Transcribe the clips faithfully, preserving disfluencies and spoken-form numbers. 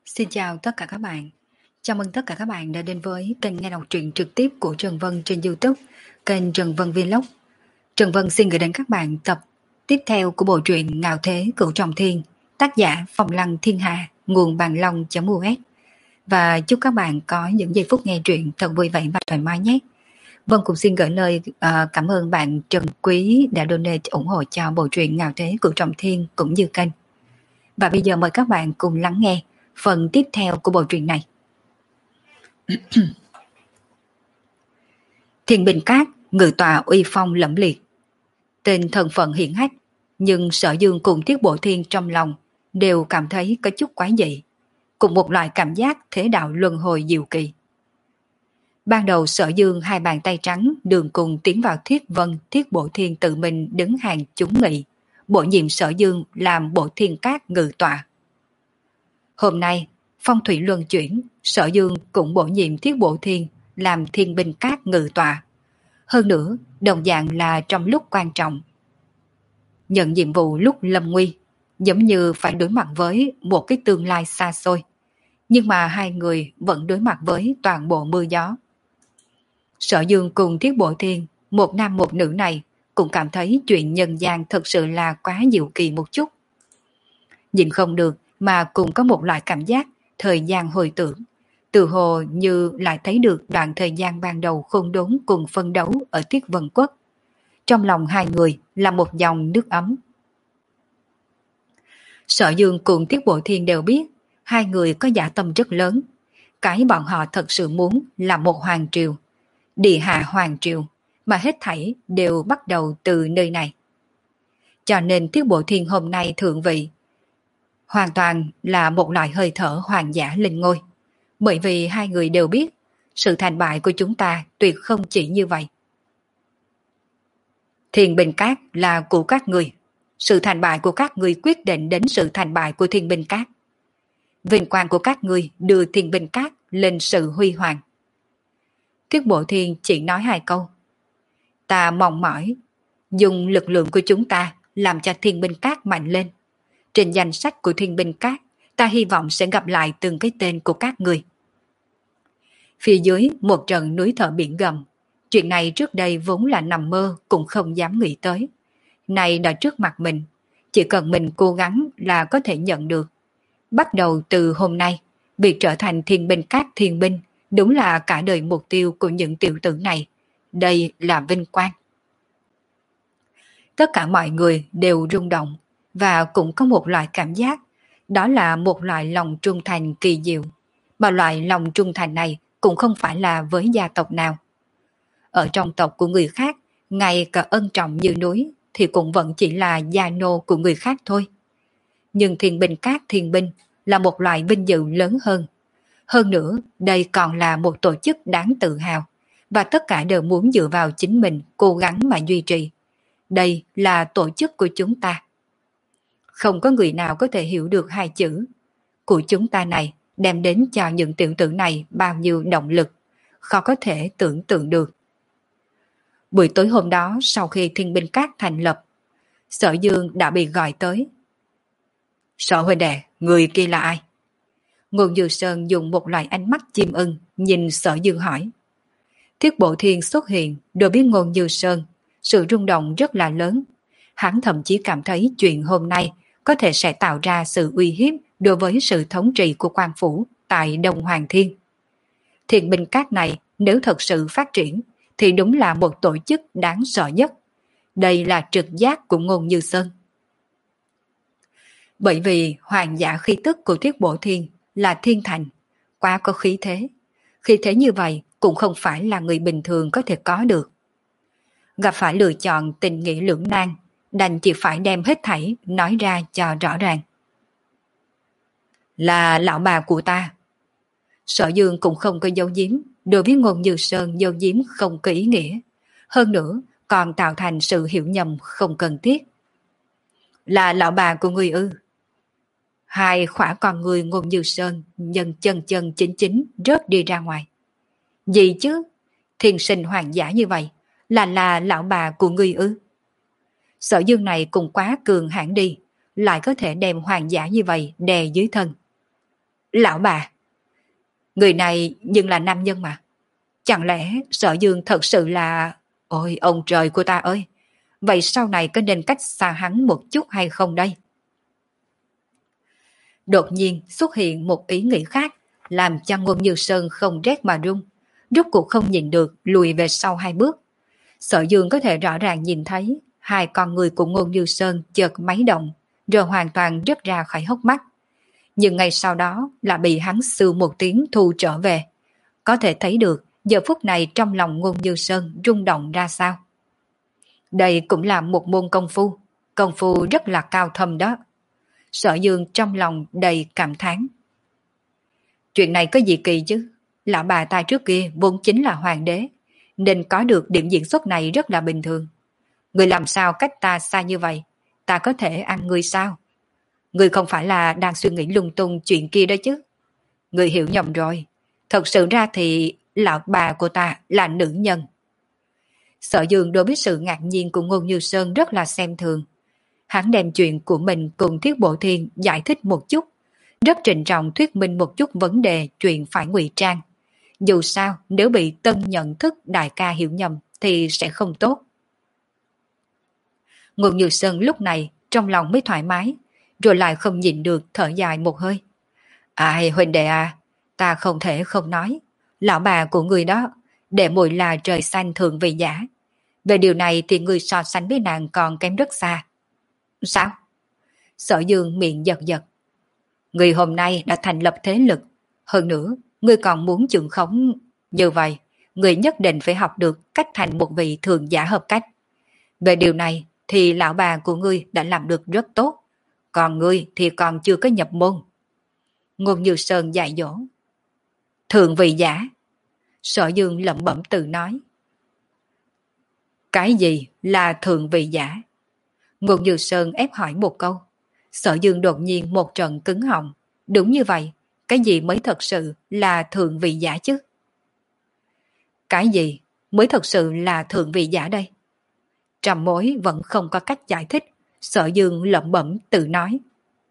Xin chào tất cả các bạn. Chào mừng tất cả các bạn đã đến với kênh nghe đọc truyện trực tiếp của Trần Vân trên YouTube, kênh Trần Vân Vlog. Trần Vân xin gửi đến các bạn tập tiếp theo của bộ truyện Ngạo Thế Cửu Trọng Thiên, tác giả Phong Lăng Thiên Hà, nguồn bàn long.us. Và chúc các bạn có những giây phút nghe truyện thật vui vẻ và thoải mái nhé. Vân cũng xin gửi lời uh, cảm ơn bạn Trần Quý đã donate ủng hộ cho bộ truyện Ngạo Thế Cửu Trọng Thiên cũng như kênh. Và bây giờ mời các bạn cùng lắng nghe phần tiếp theo của bộ truyện này. Thiên Bình Cát, ngự tọa uy phong lẫm liệt. Tên thân phận hiển hách, nhưng Sở Dương cùng Tiết Bộ Thiên trong lòng đều cảm thấy có chút quái dị, cùng một loại cảm giác thế đạo luân hồi diệu kỳ. Ban đầu Sở Dương hai bàn tay trắng đường cùng tiến vào Thiết Vân, Tiết Bộ Thiên tự mình đứng hàng chúng nghị, bổ nhiệm Sở Dương làm Bộ Thiên Cát ngự tọa. Hôm nay, phong thủy luân chuyển, Sở Dương cũng bổ nhiệm Thiết Bộ Thiên làm Thiên Bình Cát ngự tọa. Hơn nữa, đồng dạng là trong lúc quan trọng. Nhận nhiệm vụ lúc lâm nguy, giống như phải đối mặt với một cái tương lai xa xôi. Nhưng mà hai người vẫn đối mặt với toàn bộ mưa gió. Sở Dương cùng Thiết Bộ Thiên, một nam một nữ này, cũng cảm thấy chuyện nhân gian thật sự là quá diệu kỳ một chút. Nhìn không được mà cũng có một loại cảm giác thời gian hồi tưởng, từ hồ như lại thấy được đoạn thời gian ban đầu khôn đốn cùng phân đấu ở Tiết Vân Quốc. Trong lòng hai người là một dòng nước ấm. Sở Dương cùng Tiết Bộ Thiên đều biết hai người có dã tâm rất lớn. Cái bọn họ thật sự muốn là một hoàng triều, địa hạ hoàng triều, mà hết thảy đều bắt đầu từ nơi này. Cho nên Tiết Bộ Thiên hôm nay thượng vị hoàn toàn là một loại hơi thở hoàng giả lên ngôi. Bởi vì hai người đều biết sự thành bại của chúng ta tuyệt không chỉ như vậy. Thiên Bình Cát là của các người. Sự thành bại của các người quyết định đến sự thành bại của Thiên Bình Cát. Vinh quang của các người đưa Thiên Bình Cát lên sự huy hoàng. Tiết Bộ Thiên chỉ nói hai câu. Ta mong mỏi dùng lực lượng của chúng ta làm cho Thiên Bình Cát mạnh lên. Trên danh sách của Thiên Bình Cát, ta hy vọng sẽ gặp lại từng cái tên của các người. Phía dưới một trận núi thở biển gầm. Chuyện này trước đây vốn là nằm mơ cũng không dám nghĩ tới. Này đã trước mặt mình, chỉ cần mình cố gắng là có thể nhận được. Bắt đầu từ hôm nay, việc trở thành Thiên Bình Cát thiên binh đúng là cả đời mục tiêu của những tiểu tử này. Đây là vinh quang. Tất cả mọi người đều rung động và cũng có một loại cảm giác, đó là một loại lòng trung thành kỳ diệu. Mà loại lòng trung thành này cũng không phải là với gia tộc nào. Ở trong tộc của người khác, ngay cả ân trọng như núi thì cũng vẫn chỉ là gia nô của người khác thôi. Nhưng Thiên Bình Cát thiên binh là một loại vinh dự lớn hơn. Hơn nữa, đây còn là một tổ chức đáng tự hào, và tất cả đều muốn dựa vào chính mình cố gắng mà duy trì. Đây là tổ chức của chúng ta. Không có người nào có thể hiểu được hai chữ của chúng ta này đem đến cho những tiểu tử này bao nhiêu động lực, khó có thể tưởng tượng được. Buổi tối hôm đó, sau khi Thiên Bình Cát thành lập, Sở Dương đã bị gọi tới. Sở huynh đệ, người kia là ai? Ngôn Dư Sơn dùng một loại ánh mắt chim ưng nhìn Sở Dương hỏi. Thiết Bộ Thiên xuất hiện, đều biết Ngôn Dư Sơn, sự rung động rất là lớn. Hắn thậm chí cảm thấy chuyện hôm nay có thể sẽ tạo ra sự uy hiếp đối với sự thống trị của quan phủ tại Đông Hoàng Thiên. Thiên Bình Cát này nếu thật sự phát triển thì đúng là một tổ chức đáng sợ nhất. Đây là trực giác của Ngôn Như Sơn. Bởi vì hoàng giả khí tức của Thiết Bộ Thiên là thiên thành, quá có khí thế. Khí thế như vậy cũng không phải là người bình thường có thể có được. Gặp phải lựa chọn tình nghĩa lưỡng nan, đành chỉ phải đem hết thảy nói ra cho rõ ràng. Là lão bà của ta. Sở Dương cũng không có dấu giếm, đối với Ngôn Như Sơn dấu giếm không có ý nghĩa. Hơn nữa còn tạo thành sự hiểu nhầm không cần thiết. Là lão bà của người ư? Hai khỏa con người Ngôn Như Sơn nhân chân chân chính chính rớt đi ra ngoài. Gì chứ? Thiên sinh hoàng giả như vậy là là lão bà của người ư? Sở Dương này cũng quá cường hãn đi, lại có thể đem hoàng giả như vậy đè dưới thân. Lão bà, người này nhưng là nam nhân mà. Chẳng lẽ Sở Dương thật sự là... Ôi ông trời của ta ơi! Vậy sau này có nên cách xa hắn một chút hay không đây? Đột nhiên xuất hiện một ý nghĩ khác, làm cho Ngôn Như Sơn không rét mà run, rốt cuộc không nhìn được lùi về sau hai bước. Sở Dương có thể rõ ràng nhìn thấy hai con người của Ngôn Như Sơn chợt máy động, rồi hoàn toàn rớt ra khỏi hốc mắt. Nhưng ngay sau đó là bị hắn sưu một tiếng thu trở về. Có thể thấy được giờ phút này trong lòng Ngôn Như Sơn rung động ra sao. Đây cũng là một môn công phu, công phu rất là cao thâm đó. Sở Dương trong lòng đầy cảm thán. Chuyện này có gì kỳ chứ? Lão bà ta trước kia vốn chính là hoàng đế, nên có được điểm diễn xuất này rất là bình thường. Người làm sao cách ta xa như vậy? Ta có thể ăn người sao? Người không phải là đang suy nghĩ lung tung chuyện kia đó chứ? Người hiểu nhầm rồi. Thật sự ra thì lão bà của ta là nữ nhân. Sở Dương đối với sự ngạc nhiên của Ngôn Như Sơn rất là xem thường. Hắn đem chuyện của mình cùng Thiết Bộ Thiên giải thích một chút, rất trịnh trọng thuyết minh một chút vấn đề chuyện phải ngụy trang. Dù sao, nếu bị tân nhận thức đại ca hiểu nhầm thì sẽ không tốt. Ngôn Như Sơn lúc này trong lòng mới thoải mái, rồi lại không nhịn được thở dài một hơi. Ai huynh đệ à, ta không thể không nói, lão bà của người đó, đệ muội là trời xanh thường vì giả. Về điều này thì người so sánh với nàng còn kém rất xa. Sao? Sở Dương miệng giật giật. Người hôm nay đã thành lập thế lực, hơn nữa, người còn muốn trưởng khống. Như vậy, người nhất định phải học được cách thành một vị thường giả hợp cách. Về điều này thì lão bà của ngươi đã làm được rất tốt, còn ngươi thì còn chưa có nhập môn. Ngôn Như Sơn dạy dỗ. Thường vị giả. Sở Dương lẩm bẩm tự nói. Cái gì là thường vị giả? Ngôn Như Sơn ép hỏi một câu. Sở Dương đột nhiên một trận cứng họng. Đúng như vậy, cái gì mới thật sự là thượng vị giả chứ? Cái gì mới thật sự là thượng vị giả đây? Trầm mối vẫn không có cách giải thích. Sở Dương lẩm bẩm tự nói.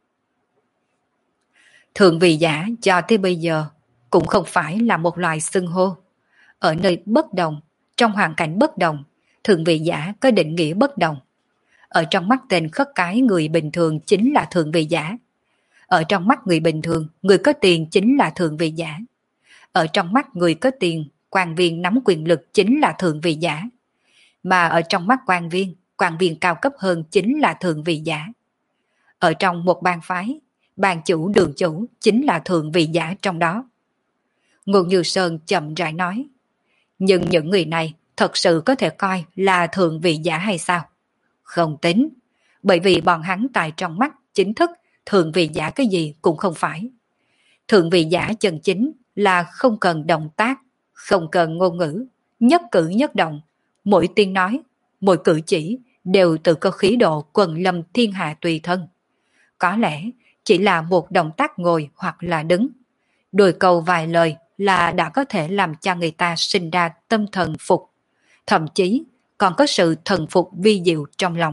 Thượng vị giả cho tới bây giờ cũng không phải là một loài xưng hô. Ở nơi bất đồng, trong hoàn cảnh bất đồng, thượng vị giả có định nghĩa bất đồng. Ở trong mắt tên khất cái người bình thường chính là thượng vị giả. Ở trong mắt người bình thường, người có tiền chính là thượng vị giả. Ở trong mắt người có tiền, quan viên nắm quyền lực chính là thượng vị giả. Mà ở trong mắt quan viên, quan viên cao cấp hơn chính là thượng vị giả. Ở trong một bang phái, bang chủ đường chủ chính là thượng vị giả trong đó. Ngôn Như Sơn chậm rãi nói. Nhưng những người này thật sự có thể coi là thượng vị giả hay sao? Không tính, bởi vì bọn hắn tại trong mắt chính thức thượng vị giả cái gì cũng không phải. Thượng vị giả chân chính là không cần động tác, không cần ngôn ngữ, nhất cử nhất động, mỗi tiếng nói, mỗi cử chỉ đều tự có khí độ quần lâm thiên hạ tùy thân. Có lẽ chỉ là một động tác ngồi hoặc là đứng, đôi câu vài lời là đã có thể làm cho người ta sinh ra tâm thần phục, thậm chí còn có sự thần phục vi diệu trong lòng.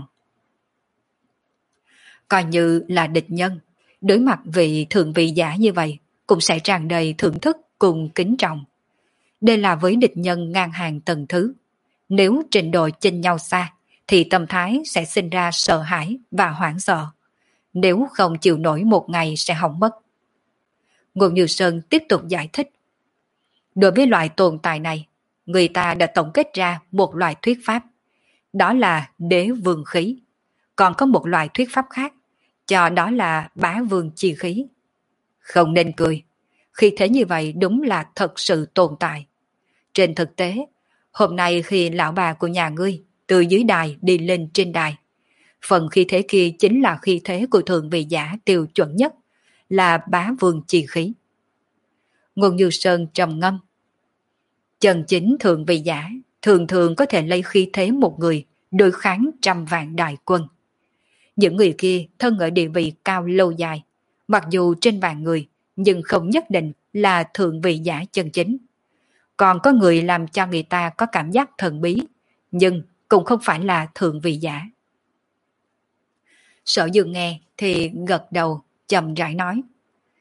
Coi như là địch nhân, đối mặt vị thượng vị giả như vậy cũng sẽ tràn đầy thưởng thức cùng kính trọng. Đây là với địch nhân ngang hàng tầng thứ. Nếu trình độ chênh nhau xa thì tâm thái sẽ sinh ra sợ hãi và hoảng sợ. Nếu không chịu nổi một ngày sẽ hỏng mất. Ngôn Như Sơn tiếp tục giải thích. Đối với loại tồn tại này, người ta đã tổng kết ra một loại thuyết pháp. Đó là đế vương khí. Còn có một loại thuyết pháp khác, cho đó là bá vương chi khí. Không nên cười. Khi thế như vậy đúng là thật sự tồn tại. Trên thực tế, hôm nay khi lão bà của nhà ngươi từ dưới đài đi lên trên đài, phần khí thế kia chính là khí thế của thượng vị giả tiêu chuẩn nhất, là bá vương chi khí. Ngôn Như Sơn trầm ngâm. Chân chính thượng vị giả thường thường có thể lấy khí thế một người đối kháng trăm vạn đại quân. Những người kia thân ở địa vị cao lâu dài, mặc dù trên vạn người nhưng không nhất định là thượng vị giả chân chính. Còn có người làm cho người ta có cảm giác thần bí, nhưng cũng không phải là thượng vị giả. Sở Dương nghe thì gật đầu chậm rãi nói.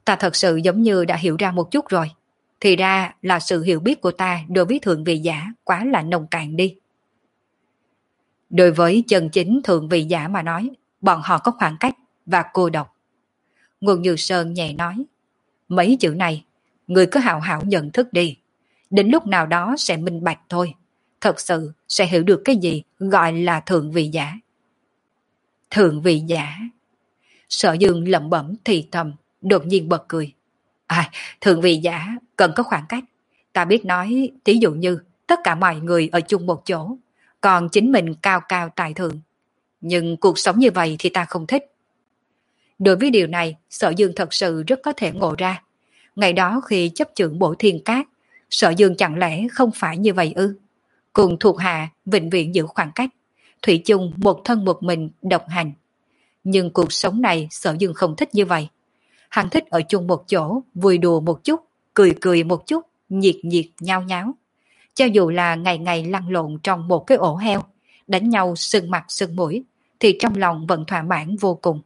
Ta thật sự giống như đã hiểu ra một chút rồi. Thì ra là sự hiểu biết của ta đối với thượng vị giả quá là nông cạn đi. Đối với chân chính thượng vị giả mà nói, bọn họ có khoảng cách và cô độc. Ngôn Như Sơn nhẹ nói, mấy chữ này, người cứ hào hảo nhận thức đi. Đến lúc nào đó sẽ minh bạch thôi. Thật sự sẽ hiểu được cái gì gọi là thượng vị giả. Thượng vị giả. Sở Dương lẩm bẩm thì thầm, đột nhiên bật cười. À, thượng vị giả cần có khoảng cách. Ta biết nói, ví dụ như tất cả mọi người ở chung một chỗ, còn chính mình cao cao tại thượng. Nhưng cuộc sống như vậy thì ta không thích. Đối với điều này, Sở Dương thật sự rất có thể ngộ ra. Ngày đó khi chấp trưởng Bổ Thiên Cát, Sở Dương chẳng lẽ không phải như vậy ư? Cùng thuộc hạ vĩnh viễn giữ khoảng cách, thủy chung một thân một mình độc hành. Nhưng cuộc sống này Sở Dương không thích như vậy. Hắn thích ở chung một chỗ, vui đùa một chút, cười cười một chút, nhiệt nhiệt nhao nháo. Cho dù là ngày ngày lăn lộn trong một cái ổ heo, đánh nhau sưng mặt sưng mũi, thì trong lòng vẫn thỏa mãn vô cùng.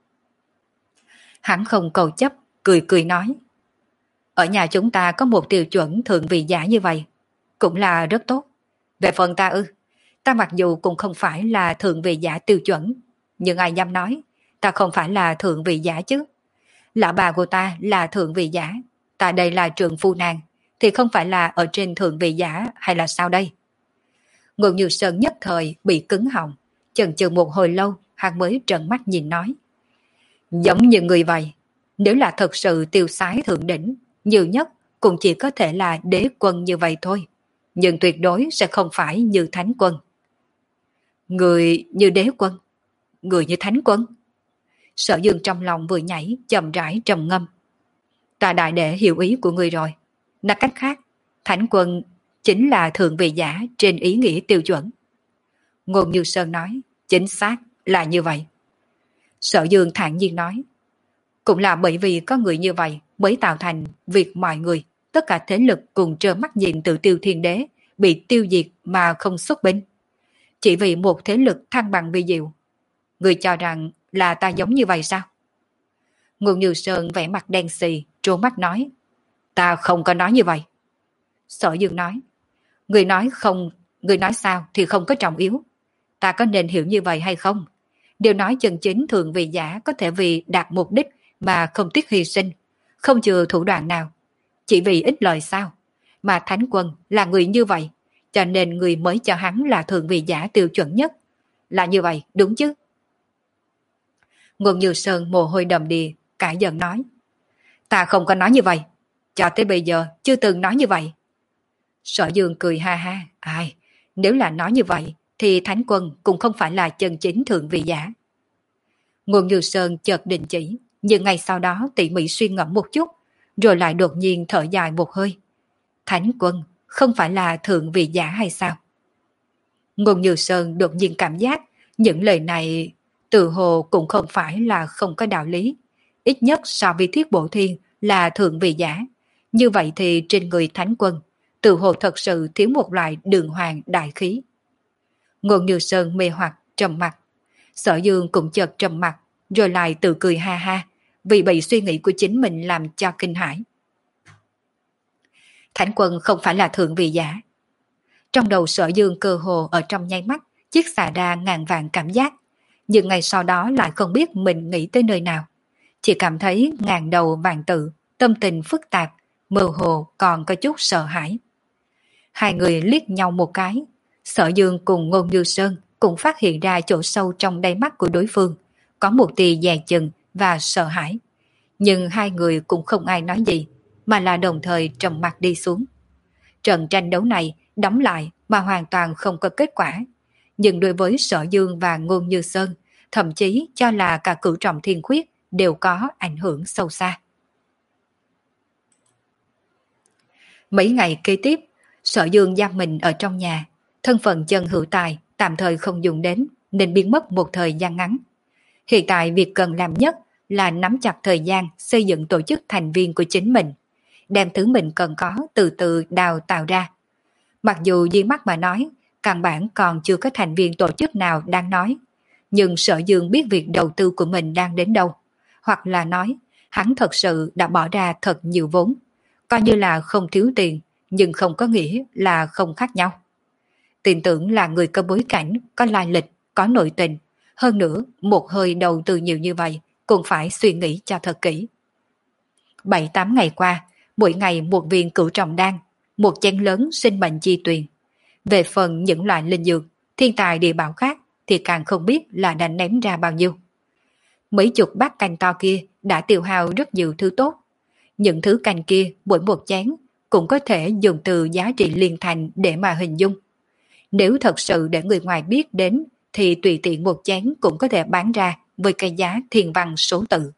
Hắn không cầu chấp, cười cười nói. Ở nhà chúng ta có một tiêu chuẩn thượng vị giả như vậy, cũng là rất tốt. Về phần ta ư, ta mặc dù cũng không phải là thượng vị giả tiêu chuẩn, nhưng ai dám nói, ta không phải là thượng vị giả chứ. Lão bà của ta là thượng vị giả, ta đây là trượng phu nàng, thì không phải là ở trên thượng vị giả hay là sao đây? Ngôn Như Sơn nhất thời bị cứng họng, chần chừ một hồi lâu, hắn mới trợn mắt nhìn nói. Giống như người vậy, nếu là thật sự tiêu sái thượng đỉnh, nhiều nhất cũng chỉ có thể là đế quân như vậy thôi, nhưng tuyệt đối sẽ không phải như thánh quân. Người như đế quân? Người như thánh quân? Sở Dương trong lòng vừa nhảy, chậm rãi trầm ngâm. Ta đại đệ hiểu ý của người rồi. Nói cách khác, thánh quân chính là thượng vị giả trên ý nghĩa tiêu chuẩn. Ngôn Như Sơn nói, chính xác là như vậy. Sở Dương thản nhiên nói, cũng là bởi vì có người như vậy mới tạo thành việc mọi người, tất cả thế lực cùng trơ mắt nhìn Tự Tiêu Thiên Đế bị tiêu diệt mà không xuất binh. Chỉ vì một thế lực thăng bằng vi diệu. Người cho rằng là ta giống như vậy sao? Ngôn Như Sơn vẻ mặt đen xì, trố mắt nói, ta không có nói như vậy. Sở Dương nói, người nói không, người nói sao thì không có trọng yếu. Ta có nên hiểu như vậy hay không? Điều nói chân chính thượng vị giả có thể vì đạt mục đích mà không tiếc hy sinh, không chừa thủ đoạn nào. Chỉ vì ích lợi sao? Mà thánh quân là người như vậy, cho nên người mới cho hắn là thượng vị giả tiêu chuẩn nhất. Là như vậy, đúng chứ? Ngôn Như Sơn mồ hôi đầm đìa, cãi giận nói. Ta không có nói như vậy, cho tới bây giờ chưa từng nói như vậy. Sở Dương cười ha ha, ai, nếu là nói như vậy, thì thánh quân cũng không phải là chân chính thượng vị giả. Ngôn Như Sơn chợt đình chỉ, nhưng ngay sau đó tỉ mỉ suy ngẫm một chút, rồi lại đột nhiên thở dài một hơi. Thánh quân không phải là thượng vị giả hay sao? Ngôn Như Sơn đột nhiên cảm giác những lời này tự hồ cũng không phải là không có đạo lý. Ít nhất so với Thiết Bổ Thiên là thượng vị giả. Như vậy thì trên người thánh quân, tự hồ thật sự thiếu một loại đường hoàng đại khí. Ngôn Như Sơn mê hoặc trầm mặt. Sở Dương cũng chợt trầm mặt, rồi lại tự cười ha ha, vì bị suy nghĩ của chính mình làm cho kinh hãi. Thánh quân không phải là thượng vị giả. Trong đầu Sở Dương cơ hồ ở trong nháy mắt, chiếc xà ra ngàn vạn cảm giác, nhưng ngày sau đó lại không biết mình nghĩ tới nơi nào. Chỉ cảm thấy ngàn đầu vạn tự, tâm tình phức tạp, mơ hồ còn có chút sợ hãi. Hai người liếc nhau một cái, Sở Dương cùng Ngôn Như Sơn cũng phát hiện ra chỗ sâu trong đáy mắt của đối phương, có một tia dè chừng và sợ hãi. Nhưng hai người cũng không ai nói gì, mà là đồng thời trầm mặt đi xuống. Trận tranh đấu này đóng lại mà hoàn toàn không có kết quả. Nhưng đối với Sở Dương và Ngôn Như Sơn, thậm chí cho là cả Cửu Trọng Thiên Khuyết đều có ảnh hưởng sâu xa. Mấy ngày kế tiếp, Sở Dương giam mình ở trong nhà, thân phận chân hữu tài tạm thời không dùng đến nên biến mất một thời gian ngắn. Hiện tại việc cần làm nhất là nắm chặt thời gian xây dựng tổ chức thành viên của chính mình, đem thứ mình cần có từ từ đào tạo ra. Mặc dù dưới mắt mà nói, căn bản còn chưa có thành viên tổ chức nào đang nói, nhưng Sở Dương biết việc đầu tư của mình đang đến đâu, hoặc là nói, Hắn thật sự đã bỏ ra thật nhiều vốn, coi như là không thiếu tiền, nhưng không có nghĩa là không khác nhau. Tin tưởng là người có bối cảnh, có lai lịch, có nội tình, hơn nữa một hơi đầu tư nhiều như vậy cũng phải suy nghĩ cho thật kỹ. Bảy tám ngày qua, mỗi ngày một viên cửu trọng đan, một chén lớn sinh mệnh chi tuyền. Về phần những loại linh dược, thiên tài địa bảo khác thì càng không biết là đã ném ra bao nhiêu. Mấy chục bát canh to kia đã tiêu hao rất nhiều thứ tốt. Những thứ canh kia mỗi một chén cũng có thể dùng từ giá trị liên thành để mà hình dung. Nếu thật sự để người ngoài biết đến thì tùy tiện một chén cũng có thể bán ra với cái giá thiên văn số tự.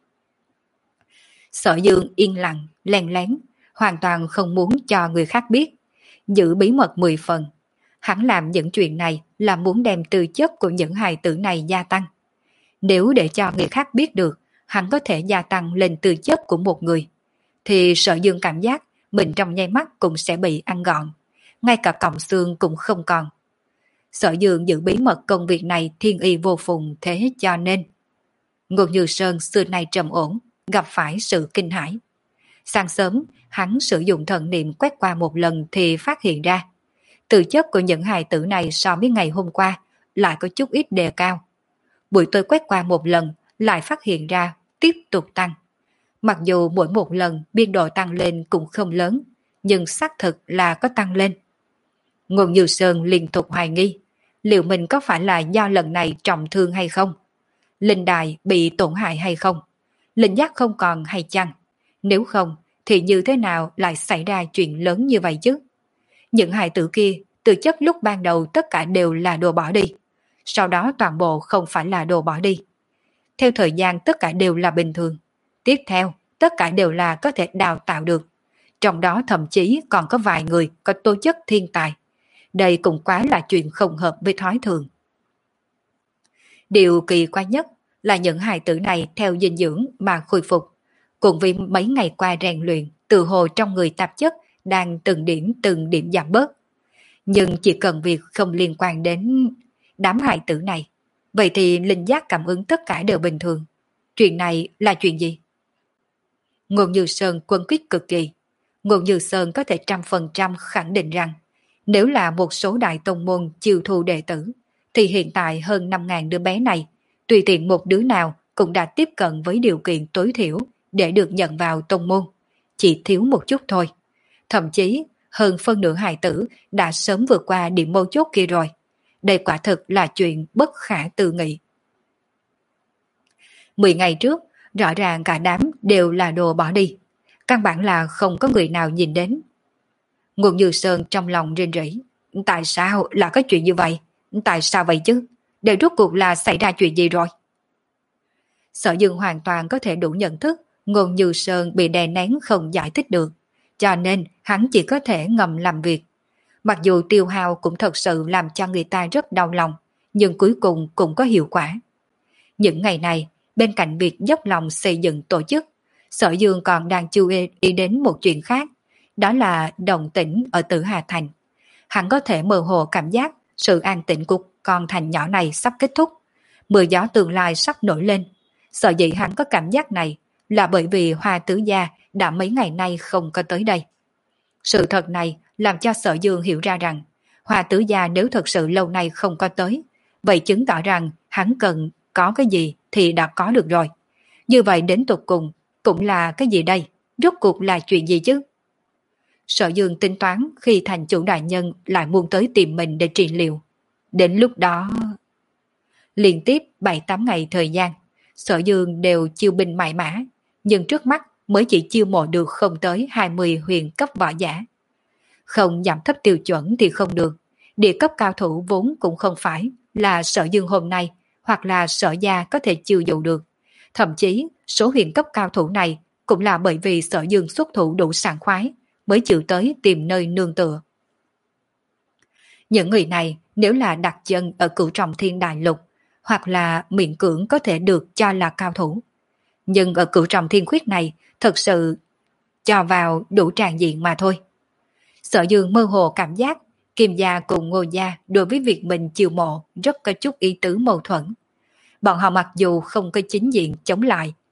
Sở Dương yên lặng, len lén, hoàn toàn không muốn cho người khác biết, giữ bí mật mười phần. Hắn làm những chuyện này là muốn đem tư chất của những hài tử này gia tăng. Nếu để cho người khác biết được, hắn có thể gia tăng lên tư chất của một người, thì Sở Dương cảm giác mình trong nháy mắt cũng sẽ bị ăn gọn, ngay cả cọng xương cũng không còn. Sở Dương giữ bí mật công việc này thiên y vô phùng, thế cho nên Ngô Như Sơn xưa nay trầm ổn, gặp phải sự kinh hãi. Sáng sớm, hắn sử dụng thần niệm quét qua một lần thì phát hiện ra tư chất của những hài tử này so với ngày hôm qua lại có chút ít đề cao. Buổi tối quét qua một lần lại phát hiện ra tiếp tục tăng. Mặc dù mỗi một lần biên độ tăng lên cũng không lớn, nhưng xác thực là có tăng lên. Ngô Như Sơn liên tục hoài nghi, liệu mình có phải là do lần này trọng thương hay không? Linh đài bị tổn hại hay không? Linh giác không còn hay chăng? Nếu không, thì như thế nào lại xảy ra chuyện lớn như vậy chứ? Những hài tử kia, từ chất lúc ban đầu tất cả đều là đồ bỏ đi. Sau đó toàn bộ không phải là đồ bỏ đi. Theo thời gian tất cả đều là bình thường. Tiếp theo, tất cả đều là có thể đào tạo được. Trong đó thậm chí còn có vài người có tố chất thiên tài. Đây cũng quá là chuyện không hợp với thói thường. Điều kỳ quái nhất là những hài tử này theo dinh dưỡng mà khôi phục. Cùng vì mấy ngày qua rèn luyện, tự hồ trong người tạp chất đang từng điểm từng điểm giảm bớt. Nhưng chỉ cần việc không liên quan đến đám hài tử này, vậy thì linh giác cảm ứng tất cả đều bình thường. Chuyện này là chuyện gì? Ngô Như Sơn quân quyết cực kỳ. Ngô Như Sơn có thể trăm phần trăm khẳng định rằng nếu là một số đại tông môn chiêu thu đệ tử, thì hiện tại hơn năm nghìn đứa bé này, tùy tiện một đứa nào cũng đã tiếp cận với điều kiện tối thiểu để được nhận vào tông môn. Chỉ thiếu một chút thôi. Thậm chí hơn phân nửa hài tử đã sớm vượt qua điểm mấu chốt kia rồi. Đây quả thực là chuyện bất khả tư nghị. Mười ngày trước, rõ ràng cả đám đều là đồ bỏ đi. Căn bản là không có người nào nhìn đến. Ngô Như Sơn trong lòng rên rỉ. Tại sao là có chuyện như vậy? Tại sao vậy chứ? Đều rốt cuộc là xảy ra chuyện gì rồi? Sở Dương hoàn toàn có thể đủ nhận thức Ngô Như Sơn bị đè nén không giải thích được. Cho nên hắn chỉ có thể ngầm làm việc. Mặc dù tiêu hao cũng thật sự làm cho người ta rất đau lòng, nhưng cuối cùng cũng có hiệu quả. Những ngày này, bên cạnh việc dốc lòng xây dựng tổ chức, Sở Dương còn đang chú ý đến một chuyện khác, đó là động tĩnh ở Tử Hà Thành. Hắn có thể mơ hồ cảm giác sự an tĩnh của con thành nhỏ này sắp kết thúc, mưa gió tương lai sắp nổi lên. Sở dĩ hắn có cảm giác này là bởi vì Hoa Tứ Gia đã mấy ngày nay không có tới đây. Sự thật này làm cho Sở Dương hiểu ra rằng Hoa Tứ Gia nếu thật sự lâu nay không có tới, vậy chứng tỏ rằng hắn cần có cái gì thì đã có được rồi. Như vậy đến tột cùng cũng là cái gì đây? Rốt cuộc là chuyện gì chứ? Sở Dương tính toán khi thành chủ đại nhân lại muốn tới tìm mình để trị liệu. Đến lúc đó... Liên tiếp bảy tám ngày thời gian, Sở Dương đều chiêu binh mãi mã, nhưng trước mắt mới chỉ chiêu mộ được không tới hai mươi huyền cấp võ giả. Không giảm thấp tiêu chuẩn thì không được, địa cấp cao thủ vốn cũng không phải là Sở Dương hôm nay hoặc là Sở Gia có thể chiêu dụ được. Thậm chí số huyền cấp cao thủ này cũng là bởi vì Sở Dương xuất thủ đủ sảng khoái mới chịu tới tìm nơi nương tựa. Những người này nếu là đặt chân ở Cửu Trọng Thiên Đại Lục hoặc là miễn cưỡng có thể được cho là cao thủ. Nhưng ở Cửu Trọng Thiên Khuyết này thật sự cho vào đủ tràn diện mà thôi. Sở Dương mơ hồ cảm giác Kim Gia cùng Ngô Gia đối với việc mình chiều mộ rất có chút ý tứ mâu thuẫn. Bọn họ mặc dù không có chính diện chống lại,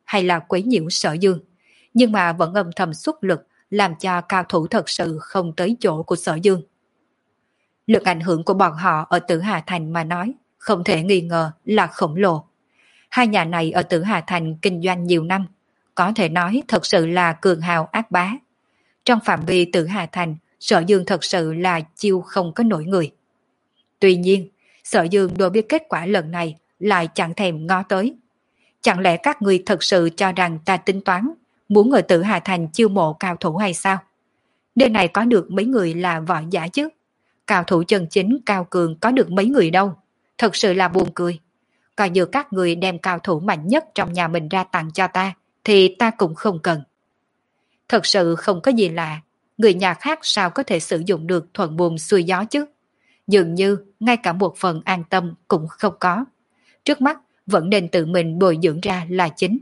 hay là quấy nhiễu Sở Dương, nhưng mà vẫn âm thầm xuất lực làm cho cao thủ thật sự không tới chỗ của Sở Dương. Lực ảnh hưởng của bọn họ ở Tử Hà Thành mà nói, không thể nghi ngờ là khổng lồ. Hai nhà này ở Tử Hà Thành kinh doanh nhiều năm, có thể nói thật sự là cường hào ác bá. Trong phạm vi Tử Hà Thành, Sở Dương thật sự là chiêu không có nổi người. Tuy nhiên, Sở Dương đối với kết quả lần này lại chẳng thèm ngó tới. Chẳng lẽ các người thật sự cho rằng ta tính toán muốn ở Tử Hà Thành chiêu mộ cao thủ hay sao? Nơi này có được mấy người là võ giả chứ? Cao thủ chân chính cao cường có được mấy người đâu? Thật sự là buồn cười. Coi như các người đem cao thủ mạnh nhất trong nhà mình ra tặng cho ta, thì ta cũng không cần. Thật sự không có gì lạ, người nhà khác sao có thể sử dụng được thuận buồm xuôi gió chứ? Dường như ngay cả một phần an tâm cũng không có. Trước mắt vẫn nên tự mình bồi dưỡng ra là chính.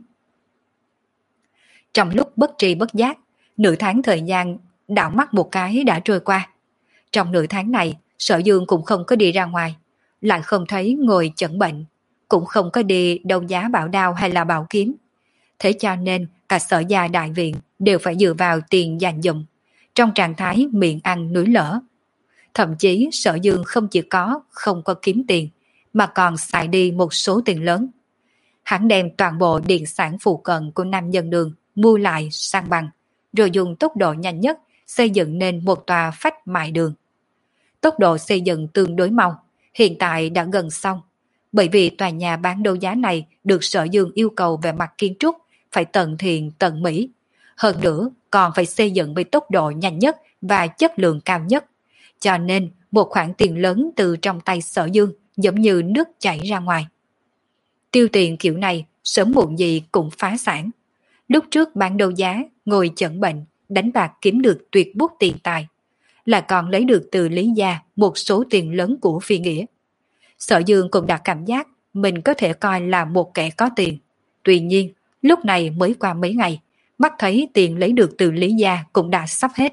Trong lúc bất tri bất giác, nửa tháng thời gian đảo mắt một cái đã trôi qua. Trong nửa tháng này, Sở Dương cũng không có đi ra ngoài, lại không thấy ngồi chẩn bệnh, cũng không có đi đấu giá bảo đao hay là bảo kiếm. Thế cho nên cả Sở gia đại viện đều phải dựa vào tiền dành dụm, trong trạng thái miệng ăn núi lở. Thậm chí Sở Dương không chỉ có không có kiếm tiền, mà còn xài đi một số tiền lớn. Hắn đem toàn bộ điện sản phụ cận của Nam Nhân Đường mua lại sang bằng, rồi dùng tốc độ nhanh nhất xây dựng nên một tòa phách mại đường. Tốc độ xây dựng tương đối mau, hiện tại đã gần xong, bởi vì tòa nhà bán đấu giá này được Sở Dương yêu cầu về mặt kiến trúc phải tận thiện tận mỹ. Hơn nữa còn phải xây dựng với tốc độ nhanh nhất và chất lượng cao nhất. Cho nên một khoản tiền lớn từ trong tay Sở Dương giống như nước chảy ra ngoài. Tiêu tiền kiểu này sớm muộn gì cũng phá sản. Lúc trước bán đấu giá, ngồi chẩn bệnh, đánh bạc kiếm được tuyệt bút tiền tài, là còn lấy được từ Lý gia một số tiền lớn của phi nghĩa. Sở Dương cũng đã cảm giác mình có thể coi là một kẻ có tiền. Tuy nhiên, lúc này mới qua mấy ngày, mắt thấy tiền lấy được từ Lý gia cũng đã sắp hết.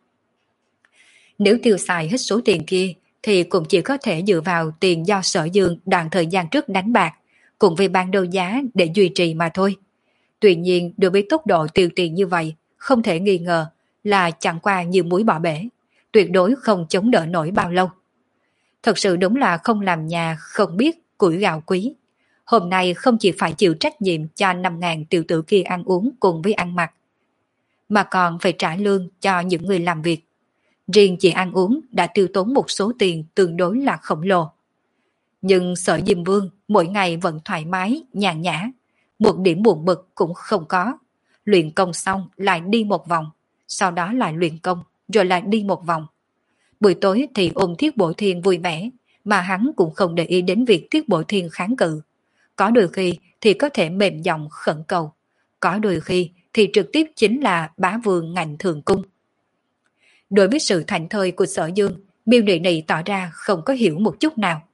Nếu tiêu xài hết số tiền kia, thì cũng chỉ có thể dựa vào tiền do Sở Dương đoạn thời gian trước đánh bạc, cùng với bán đấu giá để duy trì mà thôi. Tuy nhiên, đối với tốc độ tiêu tiền như vậy, không thể nghi ngờ là chẳng qua như muối bỏ bể, tuyệt đối không chống đỡ nổi bao lâu. Thật sự đúng là không làm nhà không biết củi gạo quý. Hôm nay không chỉ phải chịu trách nhiệm cho năm ngàn tiểu tử kia ăn uống cùng với ăn mặc, mà còn phải trả lương cho những người làm việc. Riêng chỉ ăn uống đã tiêu tốn một số tiền tương đối là khổng lồ. Nhưng Sở Diêm Vương mỗi ngày vẫn thoải mái, nhàn nhã, một điểm buồn bực cũng không có. Luyện công xong lại đi một vòng, sau đó lại luyện công, rồi lại đi một vòng. Buổi tối thì ôm Thiết Bổ Thiên vui vẻ, mà hắn cũng không để ý đến việc Thiết Bổ Thiên kháng cự. Có đôi khi thì có thể mềm giọng khẩn cầu, có đôi khi thì trực tiếp chính là bá vương ngạnh thường cung. Đối với sự thảnh thơi của Sở Dương, Miêu Nị Nị tỏ ra không có hiểu một chút nào.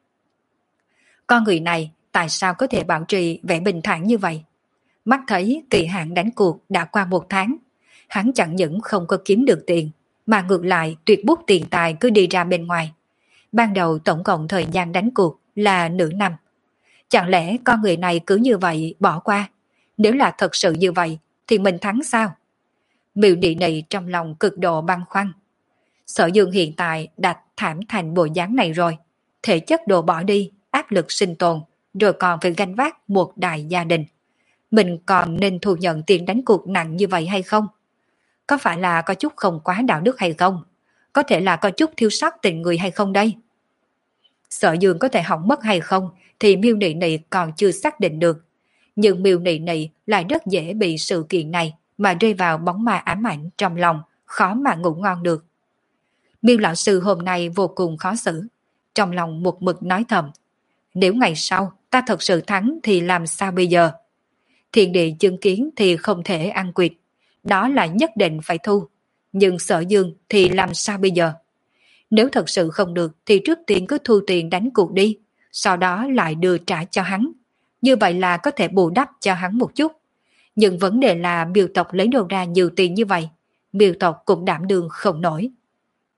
Con người này tại sao có thể bảo trì vẻ bình thản như vậy? Mắt thấy kỳ hạn đánh cuộc đã qua một tháng, hắn chẳng những không có kiếm được tiền, mà ngược lại tuyệt bút tiền tài cứ đi ra bên ngoài. Ban đầu tổng cộng thời gian đánh cuộc là nửa năm. Chẳng lẽ con người này cứ như vậy bỏ qua? Nếu là thật sự như vậy thì mình thắng sao? Miêu Nị Nị trong lòng cực độ băn khoăn. Sở Dương hiện tại đã thảm thành bộ dáng này rồi, thể chất đồ bỏ đi, áp lực sinh tồn, rồi còn phải gánh vác một đại gia đình. Mình còn nên thu nhận tiền đánh cuộc nặng như vậy hay không? Có phải là có chút không quá đạo đức hay không? Có thể là có chút thiếu sót tình người hay không đây? Sở Dương có thể hỏng mất hay không thì Miêu Nị Nị còn chưa xác định được. Nhưng Miêu Nị Nị lại rất dễ bị sự kiện này mà rơi vào bóng ma ám ảnh trong lòng, khó mà ngủ ngon được. Miêu lão sư hôm nay vô cùng khó xử, trong lòng một mực nói thầm. Nếu ngày sau ta thật sự thắng thì làm sao bây giờ? Thiên địa chứng kiến thì không thể ăn quỵt, đó là nhất định phải thu. Nhưng Sở Dương thì làm sao bây giờ? Nếu thật sự không được thì trước tiên cứ thu tiền đánh cuộc đi, sau đó lại đưa trả cho hắn. Như vậy là có thể bù đắp cho hắn một chút. Nhưng vấn đề là Miêu tộc lấy đâu ra nhiều tiền như vậy, Miêu tộc cũng đảm đương không nổi.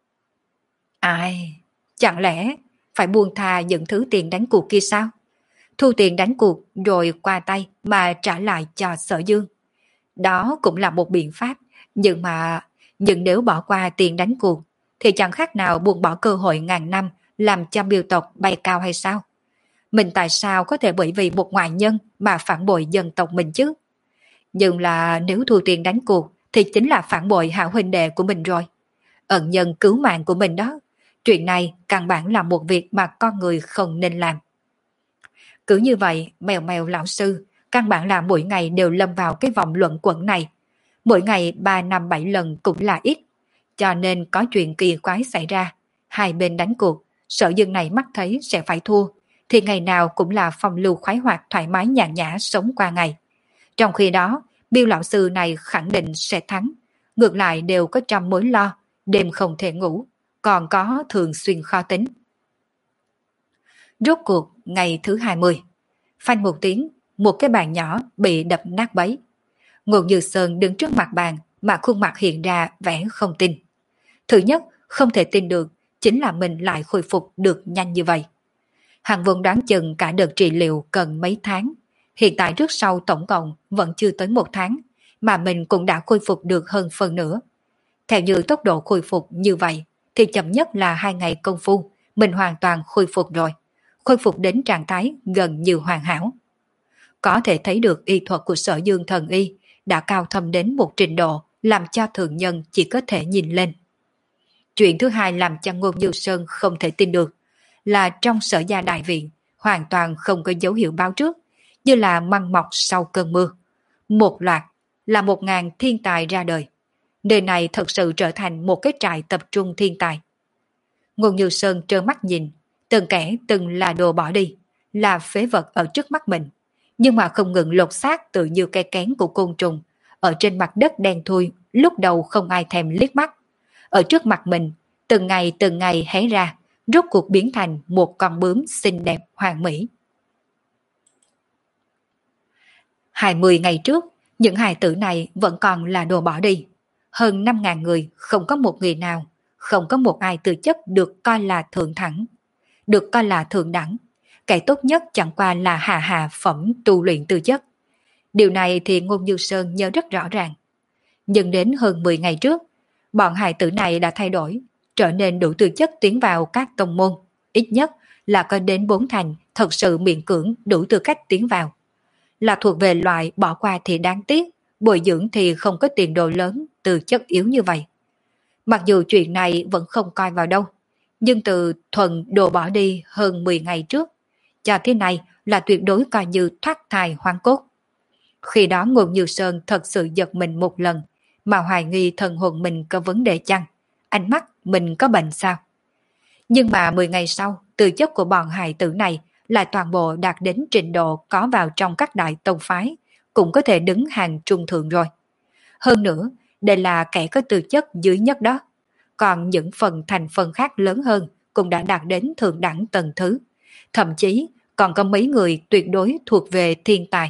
Ai, chẳng lẽ phải buông tha những thứ tiền đánh cuộc kia sao? thu tiền đánh cuộc rồi qua tay mà trả lại cho Sở Dương. Đó cũng là một biện pháp, nhưng mà nhưng nếu bỏ qua tiền đánh cuộc thì chẳng khác nào buông bỏ cơ hội ngàn năm làm cho Miêu tộc bay cao hay sao? Mình tại sao có thể bởi vì một ngoại nhân mà phản bội dân tộc mình chứ? Nhưng là nếu thu tiền đánh cuộc thì chính là phản bội hảo huynh đệ của mình rồi. Ẩn nhân cứu mạng của mình đó. Chuyện này căn bản là một việc mà con người không nên làm. Cứ như vậy, mèo mèo lão sư, căn bản là mỗi ngày đều lâm vào cái vòng luẩn quẩn này. Mỗi ngày ba năm bảy lần cũng là ít. Cho nên có chuyện kỳ quái xảy ra. Hai bên đánh cuộc, Sở Dương này mắt thấy sẽ phải thua, thì ngày nào cũng là phong lưu khoái hoạt thoải mái nhàn nhã sống qua ngày. Trong khi đó, Bill lão sư này khẳng định sẽ thắng. Ngược lại đều có trăm mối lo, đêm không thể ngủ, còn có thường xuyên khó tính. Rốt cuộc, ngày thứ hai mươi. Phanh một tiếng, một cái bàn nhỏ bị đập nát bấy. Ngô Như Sơn đứng trước mặt bàn mà khuôn mặt hiện ra vẻ không tin. Thứ nhất, không thể tin được chính là mình lại khôi phục được nhanh như vậy. Hàng vốn đoán chừng cả đợt trị liệu cần mấy tháng. Hiện tại trước sau tổng cộng vẫn chưa tới một tháng, mà mình cũng đã khôi phục được hơn phần nữa. Theo như tốc độ khôi phục như vậy, thì chậm nhất là hai ngày công phu, mình hoàn toàn khôi phục rồi. Khôi phục đến trạng thái gần như hoàn hảo. Có thể thấy được y thuật của Sở Dương thần y đã cao thâm đến một trình độ làm cho thường nhân chỉ có thể nhìn lên. Chuyện thứ hai làm cho Ngô Như Sơn không thể tin được là trong Sở gia đại viện hoàn toàn không có dấu hiệu báo trước, như là măng mọc sau cơn mưa. Một loạt là một ngàn thiên tài ra đời. Nơi này thật sự trở thành một cái trại tập trung thiên tài. Ngô Như Sơn trơ mắt nhìn, từng kẻ từng là đồ bỏ đi, là phế vật ở trước mắt mình, nhưng mà không ngừng lột xác tự như cây kén của côn trùng, ở trên mặt đất đen thui, lúc đầu không ai thèm liếc mắt. Ở trước mặt mình, từng ngày từng ngày hé ra, rốt cuộc biến thành một con bướm xinh đẹp hoàn mỹ. Hai mươi ngày trước, những hài tử này vẫn còn là đồ bỏ đi. Hơn năm ngàn người, không có một người nào, không có một ai tư chất được coi là thượng thẳng, được coi là thượng đẳng. Cái tốt nhất chẳng qua là hạ hạ phẩm tu luyện tư chất. Điều này thì Ngô Như Sơn nhớ rất rõ ràng. Nhưng đến hơn mười ngày trước, bọn hài tử này đã thay đổi, trở nên đủ tư chất tiến vào các tông môn. Ít nhất là có đến bốn thành thật sự miễn cưỡng đủ tư cách tiến vào. Là thuộc về loại bỏ qua thì đáng tiếc, bồi dưỡng thì không có tiền đồ lớn, tư chất yếu như vậy. Mặc dù chuyện này vẫn không coi vào đâu, nhưng từ thuần đồ bỏ đi hơn mười ngày trước, cho thế này là tuyệt đối coi như thoát thai hoang cốt. Khi đó Ngô Như Sơn thật sự giật mình một lần, mà hoài nghi thần hồn mình có vấn đề chăng, ánh mắt mình có bệnh sao. Nhưng mà mười ngày sau, tư chất của bọn hài tử này lại toàn bộ đạt đến trình độ có vào trong các đại tông phái, cũng có thể đứng hàng trung thượng rồi. Hơn nữa, đây là kẻ có tư chất dưới nhất đó. Còn những phần thành phần khác lớn hơn cũng đã đạt đến thượng đẳng tầng thứ. Thậm chí còn có mấy người tuyệt đối thuộc về thiên tài.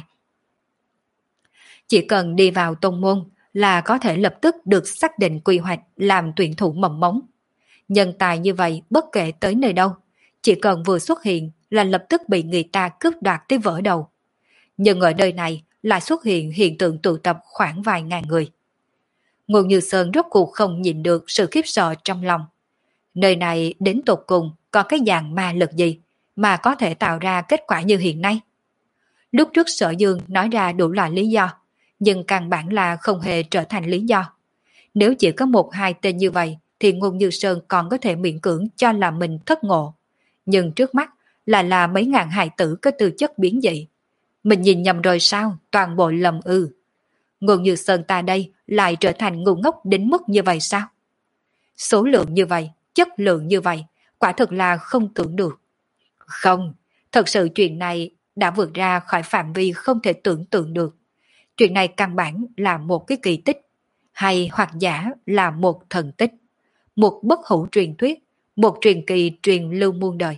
Chỉ cần đi vào tông môn là có thể lập tức được xác định quy hoạch làm tuyển thủ mầm mống. Nhân tài như vậy bất kể tới nơi đâu, chỉ cần vừa xuất hiện là lập tức bị người ta cướp đoạt tới vỡ đầu. Nhưng ở nơi này lại xuất hiện hiện tượng tụ tập khoảng vài ngàn người. Ngô Như Sơn rốt cuộc không nhìn được sự khiếp sợ trong lòng. Nơi này đến tột cùng có cái dạng ma lực gì mà có thể tạo ra kết quả như hiện nay? Lúc trước Sở Dương nói ra đủ loại lý do, nhưng căn bản là không hề trở thành lý do. Nếu chỉ có một hai tên như vậy thì Ngô Như Sơn còn có thể miễn cưỡng cho là mình thất ngộ. Nhưng trước mắt là là mấy ngàn hài tử có tư chất biến dị. Mình nhìn nhầm rồi sao? Toàn bộ lầm ư? Ngô Như Sơn ta đây lại trở thành ngu ngốc đến mức như vậy sao? Số lượng như vậy, chất lượng như vậy, quả thực là không tưởng được. Không, thật sự chuyện này đã vượt ra khỏi phạm vi không thể tưởng tượng được. Chuyện này căn bản là một cái kỳ tích, hay hoặc giả là một thần tích, một bất hủ truyền thuyết, một truyền kỳ truyền lưu muôn đời.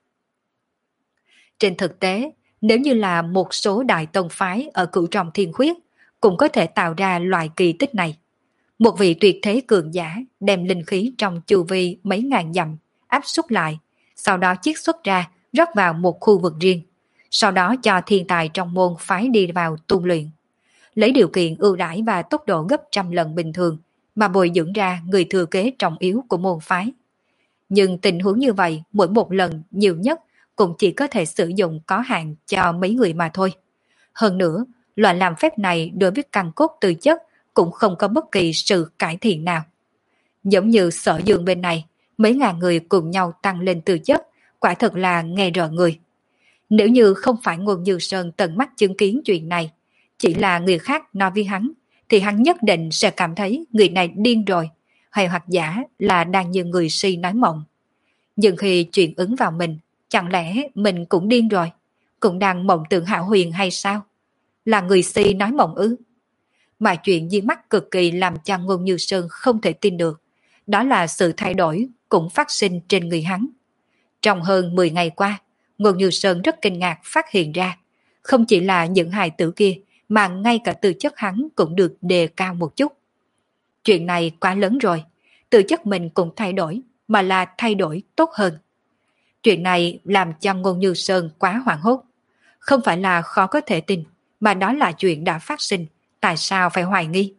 Trên thực tế, nếu như là một số đại tông phái ở cửu trọng thiên khuyết cũng có thể tạo ra loại kỳ tích này. Một vị tuyệt thế cường giả đem linh khí trong chu vi mấy ngàn dặm áp suất lại, sau đó chiết xuất ra rót vào một khu vực riêng. sau đó cho thiên tài trong môn phái đi vào tu luyện. Lấy điều kiện ưu đãi và tốc độ gấp trăm lần bình thường mà bồi dưỡng ra người thừa kế trọng yếu của môn phái. Nhưng tình huống như vậy mỗi một lần nhiều nhất cũng chỉ có thể sử dụng có hạn cho mấy người mà thôi. Hơn nữa, loại làm phép này đối với căn cốt tư chất cũng không có bất kỳ sự cải thiện nào. Giống như Sở Dương bên này, mấy ngàn người cùng nhau tăng lên tư chất, quả thật là nghe rợn người. Nếu như không phải Ngôn Như Sơn tận mắt chứng kiến chuyện này, chỉ là người khác nói với hắn, thì hắn nhất định sẽ cảm thấy người này điên rồi, hay hoặc giả là đang như người si nói mộng. Nhưng khi chuyện ứng vào mình, chẳng lẽ mình cũng điên rồi, cũng đang mộng tưởng hão huyền hay sao? Là người si nói mộng ư? Mà chuyện di mắt cực kỳ làm cho Ngôn Như Sơn không thể tin được, đó là sự thay đổi cũng phát sinh trên người hắn. Trong hơn mười ngày qua, Ngôn Như Sơn rất kinh ngạc phát hiện ra, không chỉ là những hài tử kia, mà ngay cả tư chất hắn cũng được đề cao một chút. Chuyện này quá lớn rồi, tư chất mình cũng thay đổi, mà là thay đổi tốt hơn. Chuyện này làm cho Ngôn Như Sơn quá hoảng hốt. Không phải là khó có thể tin, mà đó là chuyện đã phát sinh, tại sao phải hoài nghi?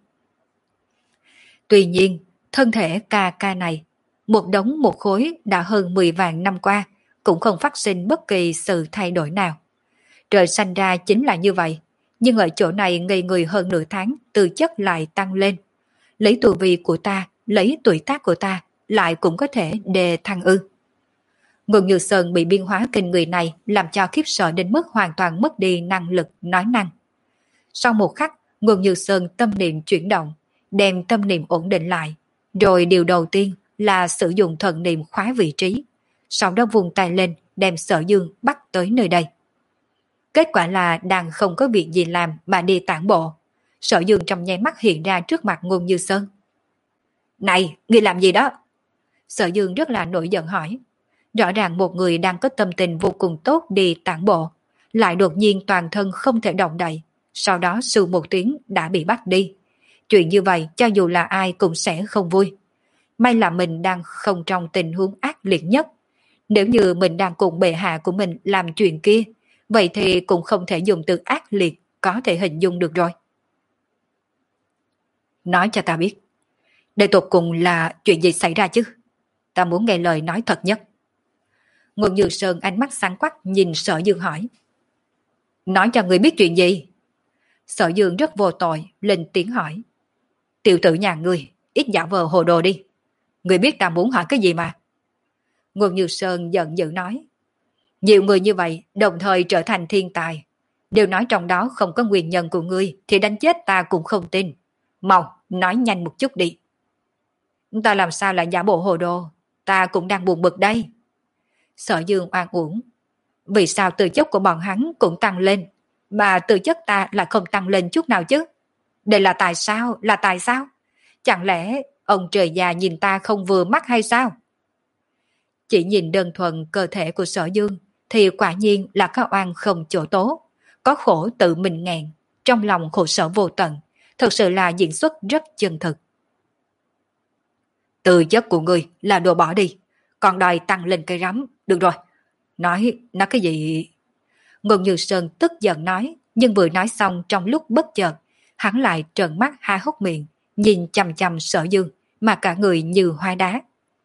Tuy nhiên, thân thể ca ca này, một đống một khối đã hơn mười vạn năm qua, cũng không phát sinh bất kỳ sự thay đổi nào. Trời sanh ra chính là như vậy, nhưng ở chỗ này ngây người hơn nửa tháng, tư chất lại tăng lên. Lấy tu vi của ta, lấy tuổi tác của ta, lại cũng có thể đề thăng ư. Ngôn Như Sơn bị biến hóa kinh người này làm cho khiếp sợ đến mức hoàn toàn mất đi năng lực nói năng. Sau một khắc, Ngôn Như Sơn tâm niệm chuyển động, đem tâm niệm ổn định lại, rồi điều đầu tiên là sử dụng thần niệm khóa vị trí, sau đó vùng tay lên đem Sở Dương bắt tới nơi đây. Kết quả là đang không có việc gì làm mà đi tản bộ. Sở Dương trong nháy mắt hiện ra trước mặt Ngôn Như Sơn. Này, ngươi làm gì đó? Sở Dương rất là nổi giận hỏi. Rõ ràng một người đang có tâm tình vô cùng tốt đi tản bộ, lại đột nhiên toàn thân không thể động đậy, sau đó sư một tiếng đã bị bắt đi. Chuyện như vậy cho dù là ai cũng sẽ không vui. May là mình đang không trong tình huống ác liệt nhất. Nếu như mình đang cùng bệ hạ của mình làm chuyện kia, vậy thì cũng không thể dùng từ ác liệt có thể hình dung được rồi. Nói cho ta biết, để tột cùng là chuyện gì xảy ra chứ? Ta muốn nghe lời nói thật nhất. Ngôn Như Sơn ánh mắt sáng quắc nhìn Sở Dương hỏi. Nói cho người biết chuyện gì? Sở Dương rất vô tội, lên tiếng hỏi. Tiểu tử nhà ngươi, ít giả vờ hồ đồ đi. Người biết ta muốn hỏi cái gì mà? Ngôn Như Sơn giận dữ nói. Nhiều người như vậy đồng thời trở thành thiên tài, đều nói trong đó không có nguyên nhân của ngươi thì đánh chết ta cũng không tin. Mau, nói nhanh một chút đi. Ta làm sao lại giả bộ hồ đồ? Ta cũng đang buồn bực đây. Sở Dương oan uổng. Vì sao tư chất của bọn hắn cũng tăng lên, mà tư chất ta lại không tăng lên chút nào chứ? Đây là tại sao? Là tại sao? Chẳng lẽ ông trời già nhìn ta không vừa mắt hay sao? Chỉ nhìn đơn thuần cơ thể của Sở Dương thì quả nhiên là có oan không chỗ tố, có khổ tự mình nghẹn, trong lòng khổ sở vô tận, thật sự là diễn xuất rất chân thực. Tư chất của ngươi là đồ bỏ đi, còn đòi tăng lên cây rắm, được rồi. Nói, nói cái gì? Ngôn Như Sơn tức giận nói, nhưng vừa nói xong trong lúc bất chợt, hắn lại trợn mắt há hốc miệng, nhìn chằm chằm Sở Dương, mà cả người như hóa đá.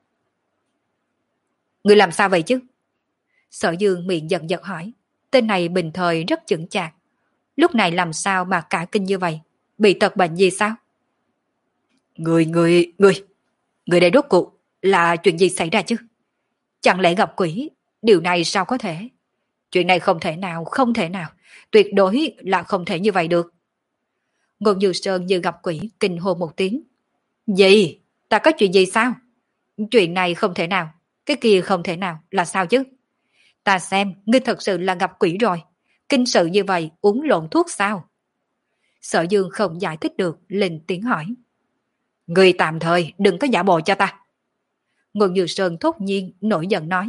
Ngươi làm sao vậy chứ? Sở Dương miệng giật giật hỏi, tên này bình thời rất chững chạc, lúc này làm sao mà cả kinh như vậy, bị tật bệnh gì sao? Người, người, người, người đây rốt cuộc là chuyện gì xảy ra chứ? Chẳng lẽ gặp quỷ? Điều này sao có thể? Chuyện này không thể nào, không thể nào, tuyệt đối là không thể như vậy được. Ngôn Như Sơn như gặp quỷ, kinh hô một tiếng. Gì? Ta có chuyện gì sao? Chuyện này không thể nào, cái kia không thể nào, là sao chứ? Ta xem, ngươi thật sự là gặp quỷ rồi. Kinh sự như vậy, uống lộn thuốc sao? Sở Dương không giải thích được, lên tiếng hỏi. Ngươi tạm thời đừng có giả bộ cho ta. Ngôn Như Sơn thốt nhiên nổi giận nói.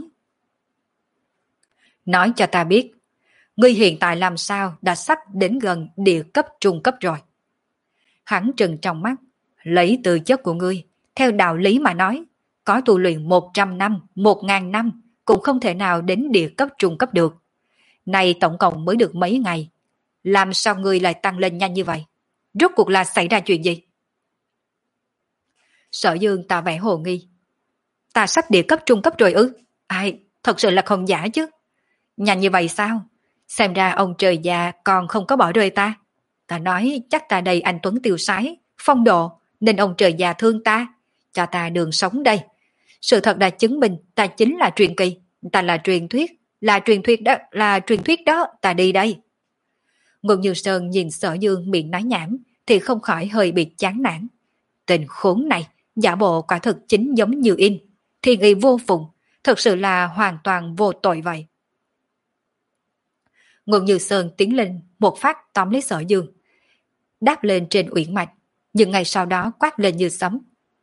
Nói cho ta biết, ngươi hiện tại làm sao đã sắp đến gần địa cấp trung cấp rồi. Hắn trừng trong mắt, lấy tư chất của ngươi, theo đạo lý mà nói, có tu luyện một trăm năm, một ngàn năm, cũng không thể nào đến địa cấp trung cấp được. Này tổng cộng mới được mấy ngày, làm sao ngươi lại tăng lên nhanh như vậy? Rốt cuộc là xảy ra chuyện gì? Sở Dương tỏ vẻ hồ nghi. Ta sắp địa cấp trung cấp rồi ư? Ai, thật sự là không giả chứ. Nhanh như vậy sao? Xem ra ông trời già còn không có bỏ rơi ta. Ta nói chắc ta đây anh Tuấn tiêu sái, phong độ, nên ông trời già thương ta, cho ta đường sống đây. Sự thật đã chứng minh ta chính là truyền kỳ, ta là truyền thuyết, là truyền thuyết đó, là truyền thuyết đó, ta đi đây. Ngôn Như Sơn nhìn Sở Dương miệng nói nhảm thì không khỏi hơi bị chán nản. Tình khốn này, giả bộ quả thực chính giống như in, thì nghi vô phùng, thật sự là hoàn toàn vô tội vậy. Ngôn Như Sơn tiến lên một phát tóm lấy Sở Dương, đáp lên trên uyển mạch, nhưng ngay sau đó quát lên như sấm.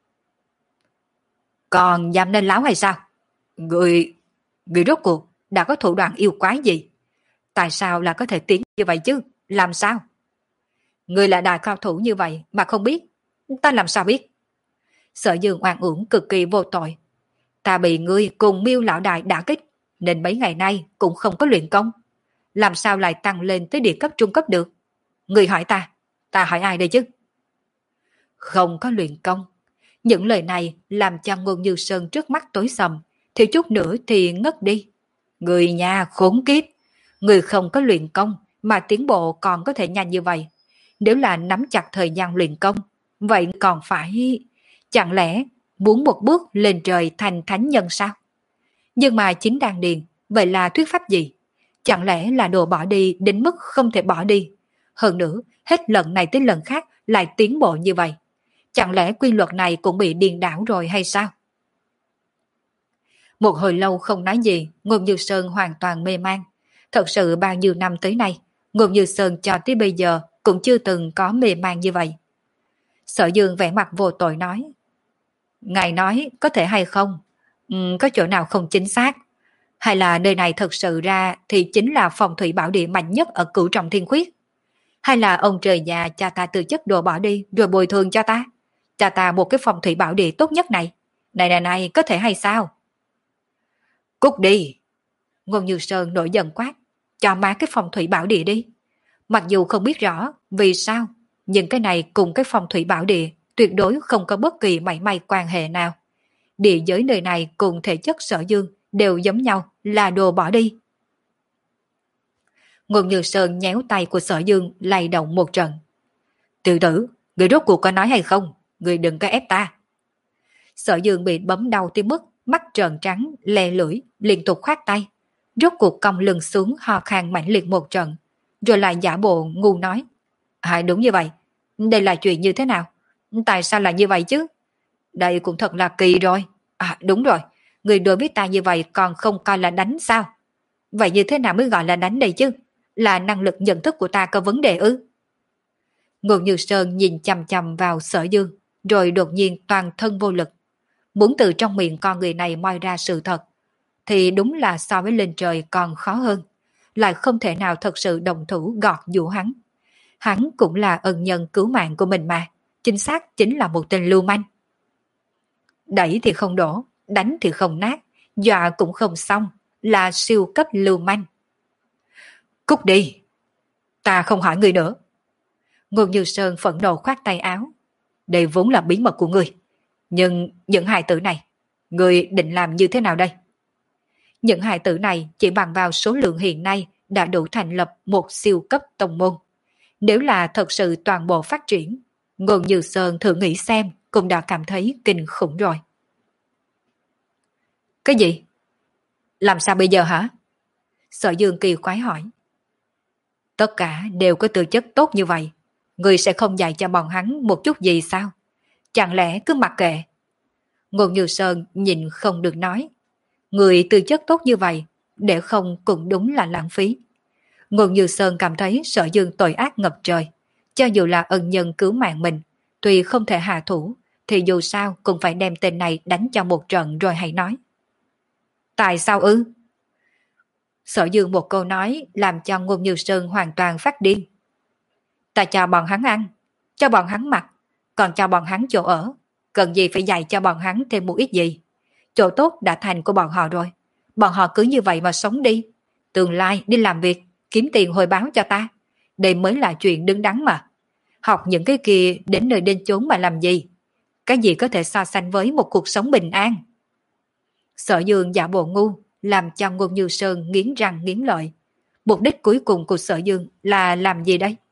Còn dám nên láo hay sao? Người, người rốt cuộc đã có thủ đoạn yêu quái gì? Tại sao là có thể tiến như vậy chứ? Làm sao? Người là đại cao thủ như vậy mà không biết, ta làm sao biết? Sở Dương oan uổng cực kỳ vô tội. Ta bị ngươi cùng Miêu lão đại đả kích, nên mấy ngày nay cũng không có luyện công. Làm sao lại tăng lên tới địa cấp trung cấp được? Ngươi hỏi ta, ta hỏi ai đây chứ? Không có luyện công. Những lời này làm cho Ngôn Như Sơn trước mắt tối sầm, thiếu chút nữa thì ngất đi. Người nhà khốn kiếp, người không có luyện công mà tiến bộ còn có thể nhanh như vậy. Nếu là nắm chặt thời gian luyện công, vậy còn phải... Chẳng lẽ muốn một bước lên trời thành thánh nhân sao? Nhưng mà chính đan điền, vậy là thuyết pháp gì? Chẳng lẽ là đồ bỏ đi đến mức không thể bỏ đi? Hơn nữa, hết lần này tới lần khác lại tiến bộ như vậy. Chẳng lẽ quy luật này cũng bị điên đảo rồi hay sao? Một hồi lâu không nói gì, Ngôn Như Sơn hoàn toàn mê man. Thật sự bao nhiêu năm tới nay, Ngôn Như Sơn cho tới bây giờ cũng chưa từng có mê man như vậy. Sở Dương vẻ mặt vô tội nói. Ngài nói có thể hay không? Ừ, có chỗ nào không chính xác? Hay là nơi này thật sự ra thì chính là phong thủy bảo địa mạnh nhất ở Cửu Trọng Thiên Khuyết? Hay là ông trời già cha ta từ chất đồ bỏ đi rồi bồi thường cho ta? Cha ta một cái phong thủy bảo địa tốt nhất này. Này này này, có thể hay sao? Cút đi! Ngôn Như Sơn nổi giận quát. Cho má cái phong thủy bảo địa đi. Mặc dù không biết rõ vì sao, nhưng cái này cùng cái phong thủy bảo địa tuyệt đối không có bất kỳ mảy may quan hệ nào. Địa giới nơi này cùng thể chất Sở Dương đều giống nhau, là đồ bỏ đi. Ngôn Như Sơn nhéo tay của Sở Dương lay động một trận. Tiểu tử, người rốt cuộc có nói hay không? Người đừng có ép ta. Sở Dương bị bấm đau tới mức mắt trợn trắng, lè lưỡi, liên tục khoát tay. Rốt cuộc cong lưng xuống ho khan mãnh liệt một trận, rồi lại giả bộ ngu nói. À đúng như vậy, đây là chuyện như thế nào? Tại sao là như vậy chứ? Đây cũng thật là kỳ rồi. À đúng rồi, người đối với ta như vậy còn không coi là đánh sao? Vậy như thế nào mới gọi là đánh đây chứ? Là năng lực nhận thức của ta có vấn đề ư? Ngôn Như Sơn nhìn chằm chằm vào Sở Dương, rồi đột nhiên toàn thân vô lực. Muốn từ trong miệng con người này moi ra sự thật, thì đúng là so với lên trời còn khó hơn. Lại không thể nào thật sự đồng thủ gọt giũ hắn. Hắn cũng là ân nhân cứu mạng của mình mà. Chính xác chính là một tên lưu manh. Đẩy thì không đổ, đánh thì không nát, dọa cũng không xong, là siêu cấp lưu manh. Cút đi! Ta không hỏi người nữa. Ngôn Như Sơn phẫn nộ khoát tay áo. Đây vốn là bí mật của ngươi. Nhưng những hài tử này, ngươi định làm như thế nào đây? Những hài tử này chỉ bằng vào số lượng hiện nay đã đủ thành lập một siêu cấp tông môn. Nếu là thật sự toàn bộ phát triển, Ngôn Như Sơn thử nghĩ xem cũng đã cảm thấy kinh khủng rồi. Cái gì? Làm sao bây giờ hả? Sở Dương kỳ quái hỏi. Tất cả đều có tư chất tốt như vậy, ngươi sẽ không dạy cho bọn hắn một chút gì sao? Chẳng lẽ cứ mặc kệ? Ngôn Như Sơn nhìn không được nói. Người tư chất tốt như vậy, để không cũng đúng là lãng phí. Ngôn Như Sơn cảm thấy Sở Dương tội ác ngập trời. Cho dù là ân nhân cứu mạng mình, tuy không thể hạ thủ, thì dù sao cũng phải đem tên này đánh cho một trận rồi hãy nói. Tại sao ư? Sở Dương một câu nói làm cho Ngôn Như Sơn hoàn toàn phát điên. Ta cho bọn hắn ăn, cho bọn hắn mặc, còn cho bọn hắn chỗ ở. Cần gì phải dạy cho bọn hắn thêm một ít gì? Chỗ tốt đã thành của bọn họ rồi. Bọn họ cứ như vậy mà sống đi. Tương lai đi làm việc, kiếm tiền hồi báo cho ta. Đây mới là chuyện đứng đắn mà. Học những cái kia đến nơi đến chốn mà làm gì? Cái gì có thể so sánh với một cuộc sống bình an? Sở Dương giả bộ ngu, làm cho Ngôn Như Sơn nghiến răng nghiến lợi. Mục đích cuối cùng của Sở Dương là làm gì đây?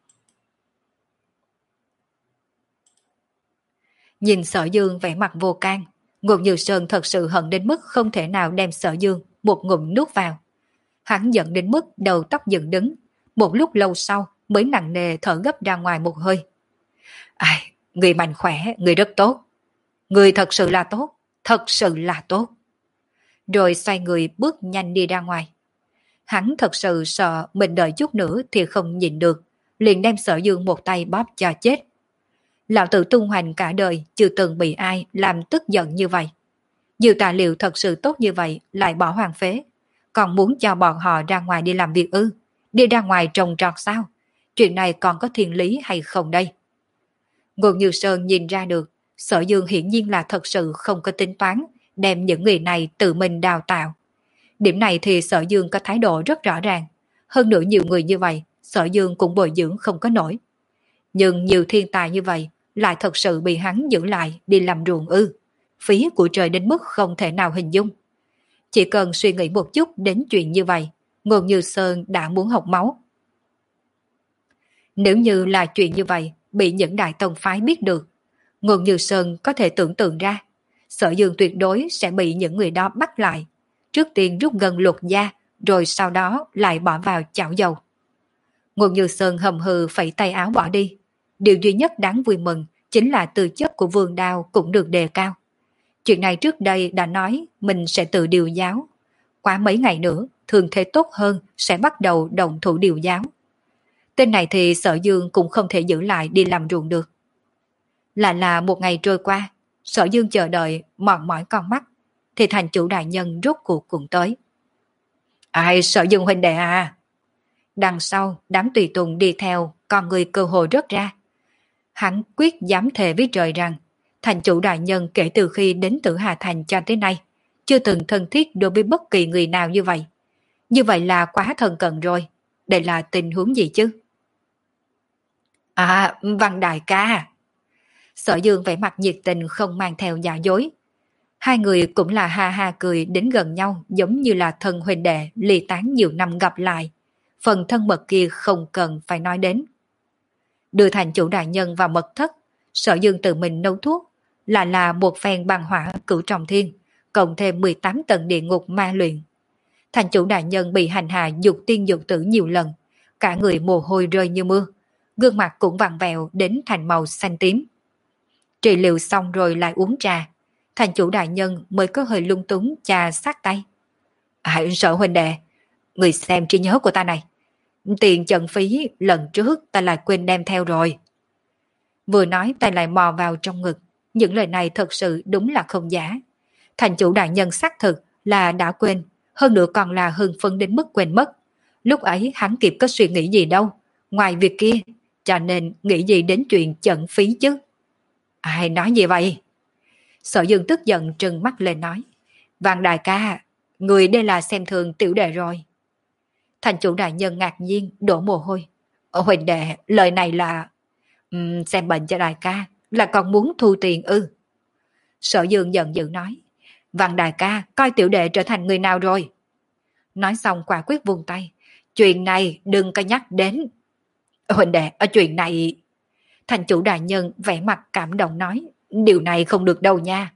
Nhìn Sở Dương vẻ mặt vô can, Ngôn Như Sơn thật sự hận đến mức không thể nào đem Sở Dương một ngụm nuốt vào. Hắn giận đến mức đầu tóc dựng đứng, một lúc lâu sau mới nặng nề thở gấp ra ngoài một hơi. Ai, người mạnh khỏe, người rất tốt. Người thật sự là tốt, thật sự là tốt. Rồi xoay người bước nhanh đi ra ngoài. Hắn thật sự sợ mình đợi chút nữa thì không nhịn được, liền đem Sở Dương một tay bóp cho chết. Lão tử tung hoành cả đời chưa từng bị ai làm tức giận như vậy. Nhiều tài liệu thật sự tốt như vậy lại bỏ hoang phế, còn muốn cho bọn họ ra ngoài đi làm việc ư? Đi ra ngoài trồng trọt sao? Chuyện này còn có thiên lý hay không đây? Ngôn Như Sơn nhìn ra được, Sở Dương hiển nhiên là thật sự không có tính toán đem những người này tự mình đào tạo. Điểm này thì Sở Dương có thái độ rất rõ ràng. Hơn nữa nhiều người như vậy, Sở Dương cũng bồi dưỡng không có nổi. Nhưng nhiều thiên tài như vậy lại thật sự bị hắn giữ lại đi làm ruộng ư? Phí của trời đến mức không thể nào hình dung. Chỉ cần suy nghĩ một chút đến chuyện như vậy, Ngôn Như Sơn đã muốn học máu. Nếu như là chuyện như vậy bị những đại tông phái biết được, Ngôn Như Sơn có thể tưởng tượng ra, Sở Dương tuyệt đối sẽ bị những người đó bắt lại. Trước tiên rút gần luật da, rồi sau đó lại bỏ vào chảo dầu. Ngôn Như Sơn hầm hừ phẩy tay áo bỏ đi. Điều duy nhất đáng vui mừng chính là tư chất của Vương Đao cũng được đề cao. Chuyện này trước đây đã nói mình sẽ tự điều giáo. Qua mấy ngày nữa, thường thế tốt hơn sẽ bắt đầu động thủ điều giáo. Tên này thì Sở Dương cũng không thể giữ lại đi làm ruộng được. Lại là một ngày trôi qua, Sở Dương chờ đợi mòn mỏi con mắt, thì thành chủ đại nhân rốt cuộc cũng tới. Ai, Sở Dương huynh đệ à? Đằng sau, đám tùy tùng đi theo, con người cơ hồ rớt ra. Hắn quyết dám thề với trời rằng, thành chủ đại nhân kể từ khi đến Tử Hà Thành cho tới nay, chưa từng thân thiết đối với bất kỳ người nào như vậy. Như vậy là quá thân cận rồi. Đây là tình huống gì chứ? À, Văn đại ca. Sở Dương vẻ mặt nhiệt tình không mang theo giả dối. Hai người cũng là ha ha cười đến gần nhau, giống như là thân huynh đệ ly tán nhiều năm gặp lại. Phần thân mật kia không cần phải nói đến. Đưa thành chủ đại nhân vào mật thất, Sở Dương tự mình nấu thuốc, là là một phen băng hỏa cửu trọng thiên, cộng thêm mười tám tầng địa ngục ma luyện. Thành chủ đại nhân bị hành hạ dục tiên dục tử nhiều lần, cả người mồ hôi rơi như mưa, gương mặt cũng vặn vẹo đến thành màu xanh tím. Trị liệu xong rồi lại uống trà, thành chủ đại nhân mới có hơi lung túng chà sát tay. À, Sở huynh đệ, người xem trí nhớ của ta này, tiền trận phí lần trước ta lại quên đem theo rồi. Vừa nói tay lại mò vào trong ngực, những lời này thật sự đúng là không giả. Thành chủ đại nhân xác thực là đã quên, hơn nữa còn là hưng phấn đến mức quên mất. Lúc ấy hắn kịp có suy nghĩ gì đâu, ngoài việc kia, cho nên nghĩ gì đến chuyện trận phí chứ. Ai nói gì vậy? Sở Dương tức giận trừng mắt lên nói. Vạn đại ca, người đây là xem thường tiểu đệ rồi. Thành chủ đại nhân ngạc nhiên đổ mồ hôi. Ở huỳnh đệ, lời này là... Um, xem bệnh cho đại ca, là còn muốn thu tiền ư? Sở Dương giận dữ nói. Vạn đại ca, coi tiểu đệ trở thành người nào rồi? Nói xong quả quyết vung tay. Chuyện này đừng có nhắc đến. Huỳnh đệ, ở chuyện này... Thành chủ đại nhân vẻ mặt cảm động nói. Điều này không được đâu nha.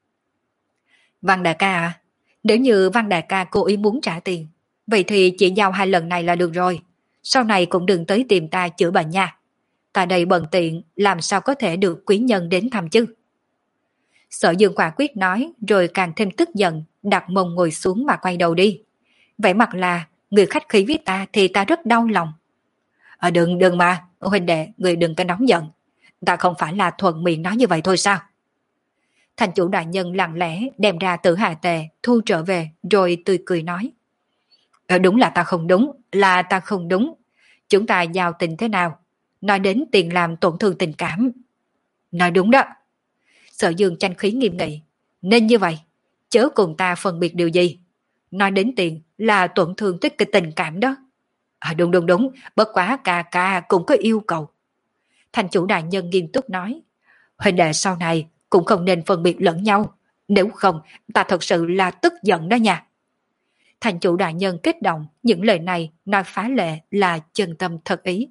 Văn đại ca à, nếu như Văn đại ca cố ý muốn trả tiền, vậy thì chỉ giao hai lần này là được rồi. Sau này cũng đừng tới tìm ta chữa bệnh nha. Ta đây bận tiện, làm sao có thể được quý nhân đến thăm chứ? Sở Dương quả quyết nói, rồi càng thêm tức giận, đặt mông ngồi xuống mà quay đầu đi. Vẻ mặt là, người khách khí với ta thì ta rất đau lòng. À, đừng, đừng mà, huynh đệ, người đừng có nóng giận. Ta không phải là thuận miệng nói như vậy thôi sao? Thành chủ đại nhân lặng lẽ đem ra Tử Hà Tề, thu trở về, rồi tươi cười nói. À, đúng là ta không đúng, là ta không đúng. Chúng ta giao tình thế nào? Nói đến tiền làm tổn thương tình cảm. Nói đúng đó. Sở Dương tranh khí nghiêm nghị. Nên như vậy, chớ cùng ta phân biệt điều gì. Nói đến tiền là tổn thương tới cái tình cảm đó. À đúng đúng đúng, bất quá ca ca cũng có yêu cầu. Thành chủ đại nhân nghiêm túc nói, huynh đệ sau này cũng không nên phân biệt lẫn nhau, nếu không ta thật sự là tức giận đó nha. Thành chủ đại nhân kích động, những lời này nói phá lệ là chân tâm thật ý.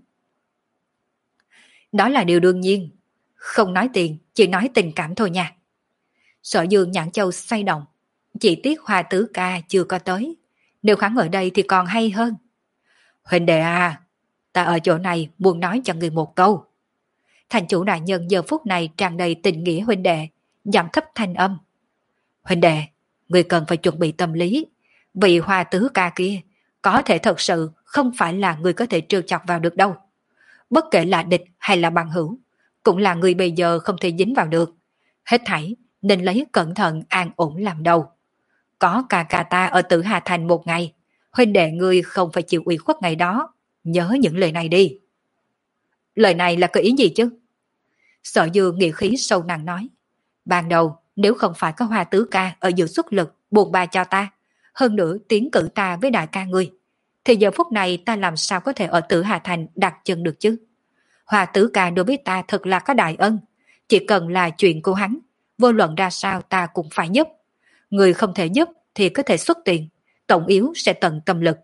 Đó là điều đương nhiên, không nói tiền, chỉ nói tình cảm thôi nha. Sở Dương nhãn châu xoay động, chỉ tiếc Hoa Tứ ca chưa có tới, nếu hắn ở đây thì còn hay hơn. Huynh đệ à, ta ở chỗ này muốn nói cho người một câu. Thành chủ đại nhân giờ phút này tràn đầy tình nghĩa huynh đệ, giảm thấp thanh âm. Huynh đệ, người cần phải chuẩn bị tâm lý, vì Hoa Tứ ca kia có thể thật sự không phải là người có thể trêu chọc vào được đâu. Bất kể là địch hay là bằng hữu, cũng là người bây giờ không thể dính vào được. Hết thảy nên lấy cẩn thận an ổn làm đầu. Có ca ca ta ở Tử Hà Thành một ngày, huynh đệ ngươi không phải chịu ủy khuất ngày đó. Nhớ những lời này đi. Lời này là có ý gì chứ? Sở Dương nghĩa khí sâu nặng nói. Ban đầu nếu không phải có Hoa Tứ ca ở giữa xuất lực buồn bà cho ta, hơn nữa tiến cử ta với đại ca ngươi, thì giờ phút này ta làm sao có thể ở Tử Hà Thành đặt chân được chứ? Hoa Tứ ca đối với ta thật là có đại ân, chỉ cần là chuyện của hắn, vô luận ra sao ta cũng phải giúp. Người không thể giúp thì có thể xuất tiền, tổng yếu sẽ tận tâm lực.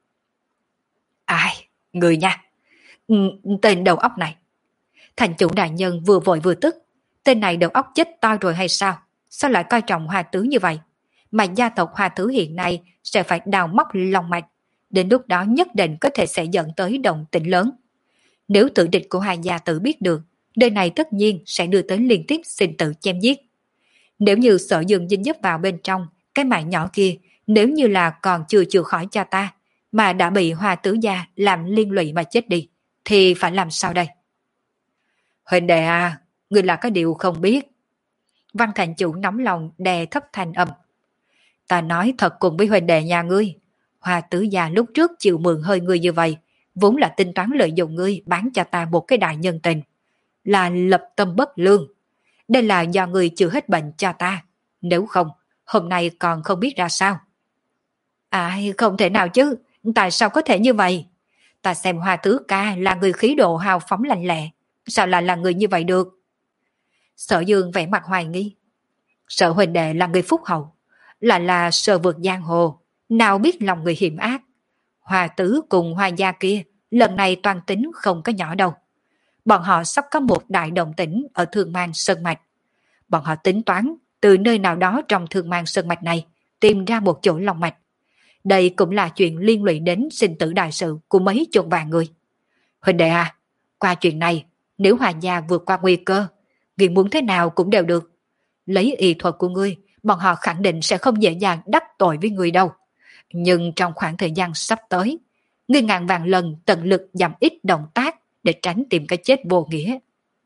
Ai, người nha, ừ, tên đầu óc này. Thành chủ đại nhân vừa vội vừa tức, tên này đầu óc chết to rồi hay sao? Sao lại coi trọng Hoa Tứ như vậy? Mà gia tộc Hoa Tứ hiện nay sẽ phải đào móc lòng mạch, đến lúc đó nhất định có thể sẽ dẫn tới động tĩnh lớn. Nếu tử địch của hai gia tử biết được, đời này tất nhiên sẽ đưa tới liên tiếp sinh tử chém giết. Nếu như Sở Dương dính dấp vào bên trong cái mạng nhỏ kia, nếu như là còn chưa chữa khỏi cho ta, mà đã bị Hoa Tứ gia làm liên lụy mà chết đi, thì phải làm sao đây? Huynh đệ à, người là cái điều không biết. Văn thành chủ nóng lòng đè thấp thanh âm. Ta nói thật cùng với huynh đệ nhà ngươi, Hoa Tứ gia lúc trước chịu mượn hơi ngươi như vậy, vốn là tính toán lợi dụng ngươi bán cho ta một cái đại nhân tình, là lập tâm bất lương. Đây là do ngươi chữa hết bệnh cho ta, nếu không, hôm nay còn không biết ra sao. À, không thể nào chứ, tại sao có thể như vậy? Ta xem Hoa Tứ ca là người khí độ hào phóng lạnh lẹ, sao lại là người như vậy được? Sở Dương vẻ mặt hoài nghi. Sở huynh đệ là người phúc hậu, lại là sờ vượt giang hồ, nào biết lòng người hiểm ác. Hoa Tứ cùng Hoa gia kia lần này toàn tính không có nhỏ đâu. Bọn họ sắp có một đại động tĩnh ở Thương Mang Sơn Mạch. Bọn họ tính toán từ nơi nào đó trong Thương Mang Sơn Mạch này tìm ra một chỗ lòng mạch. Đây cũng là chuyện liên lụy đến sinh tử đại sự của mấy chục vạn người. Huynh đệ à, qua chuyện này, nếu Hoa gia vượt qua nguy cơ, ngươi muốn thế nào cũng đều được. Lấy y thuật của ngươi, bọn họ khẳng định sẽ không dễ dàng đắc tội với ngươi đâu. Nhưng trong khoảng thời gian sắp tới, ngươi ngàn vạn lần tận lực giảm ít động tác để tránh tìm cái chết vô nghĩa.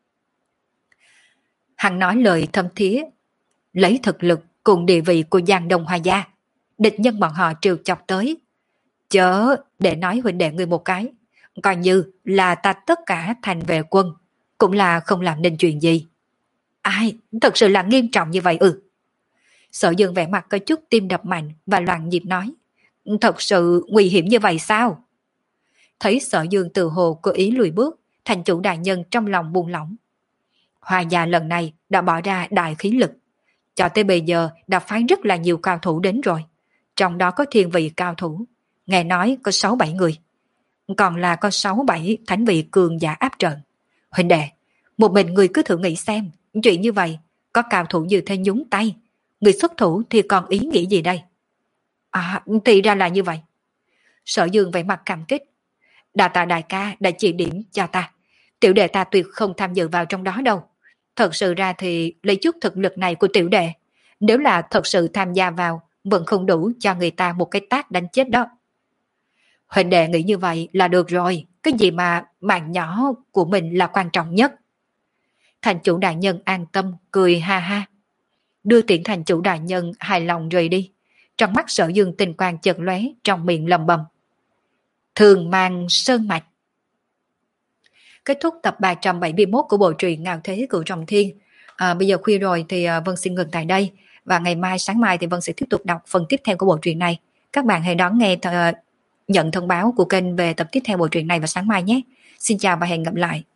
Hắn nói lời thâm thía, lấy thực lực cùng địa vị của Giang Đông Hoa gia, địch nhân bọn họ trêu chọc tới. Chớ để nói huynh đệ ngươi một cái, coi như là ta tất cả thành về quân, cũng là không làm nên chuyện gì. Ai, thật sự là nghiêm trọng như vậy ư? Sở Dương vẻ mặt có chút tim đập mạnh và loạn nhịp nói. Thật sự nguy hiểm như vậy sao? Thấy Sở Dương từ hồ cố ý lùi bước, thành chủ đại nhân trong lòng buông lỏng. Hoa gia lần này đã bỏ ra đại khí lực. Cho tới bây giờ đã phái rất là nhiều cao thủ đến rồi. Trong đó có thiên vị cao thủ. Nghe nói có sáu bảy người. Còn là có sáu bảy thánh vị cường giả áp trận. Huynh đệ, một mình người cứ thử nghĩ xem. Chuyện như vậy, có cao thủ như thế nhúng tay. Người xuất thủ thì còn ý nghĩ gì đây? À, thì ra là như vậy. Sở Dương vẻ mặt cảm kích. Đà tạ đại ca đã chỉ điểm cho ta. Tiểu đệ ta tuyệt không tham dự vào trong đó đâu. Thật sự ra thì lấy chút thực lực này của tiểu đệ, nếu là thật sự tham gia vào, vẫn không đủ cho người ta một cái tát đánh chết đó. Huynh đệ nghĩ như vậy là được rồi. Cái gì mà mạng nhỏ của mình là quan trọng nhất. Thành chủ đại nhân an tâm cười ha ha. Đưa tiễn thành chủ đại nhân hài lòng rời đi. Trong mắt Sở Dương tình quang chợt lóe, trong miệng lầm bầm. Thường mang sơn mạch. Kết thúc tập ba trăm bảy mươi mốt của bộ truyện Ngạo Thế Cửu Trọng Thiên. À, bây giờ khuya rồi thì Vân xin ngừng tại đây. Và ngày mai, sáng mai thì Vân sẽ tiếp tục đọc phần tiếp theo của bộ truyện này. Các bạn hãy đón nghe th- nhận thông báo của kênh về tập tiếp theo bộ truyện này vào sáng mai nhé. Xin chào và hẹn gặp lại.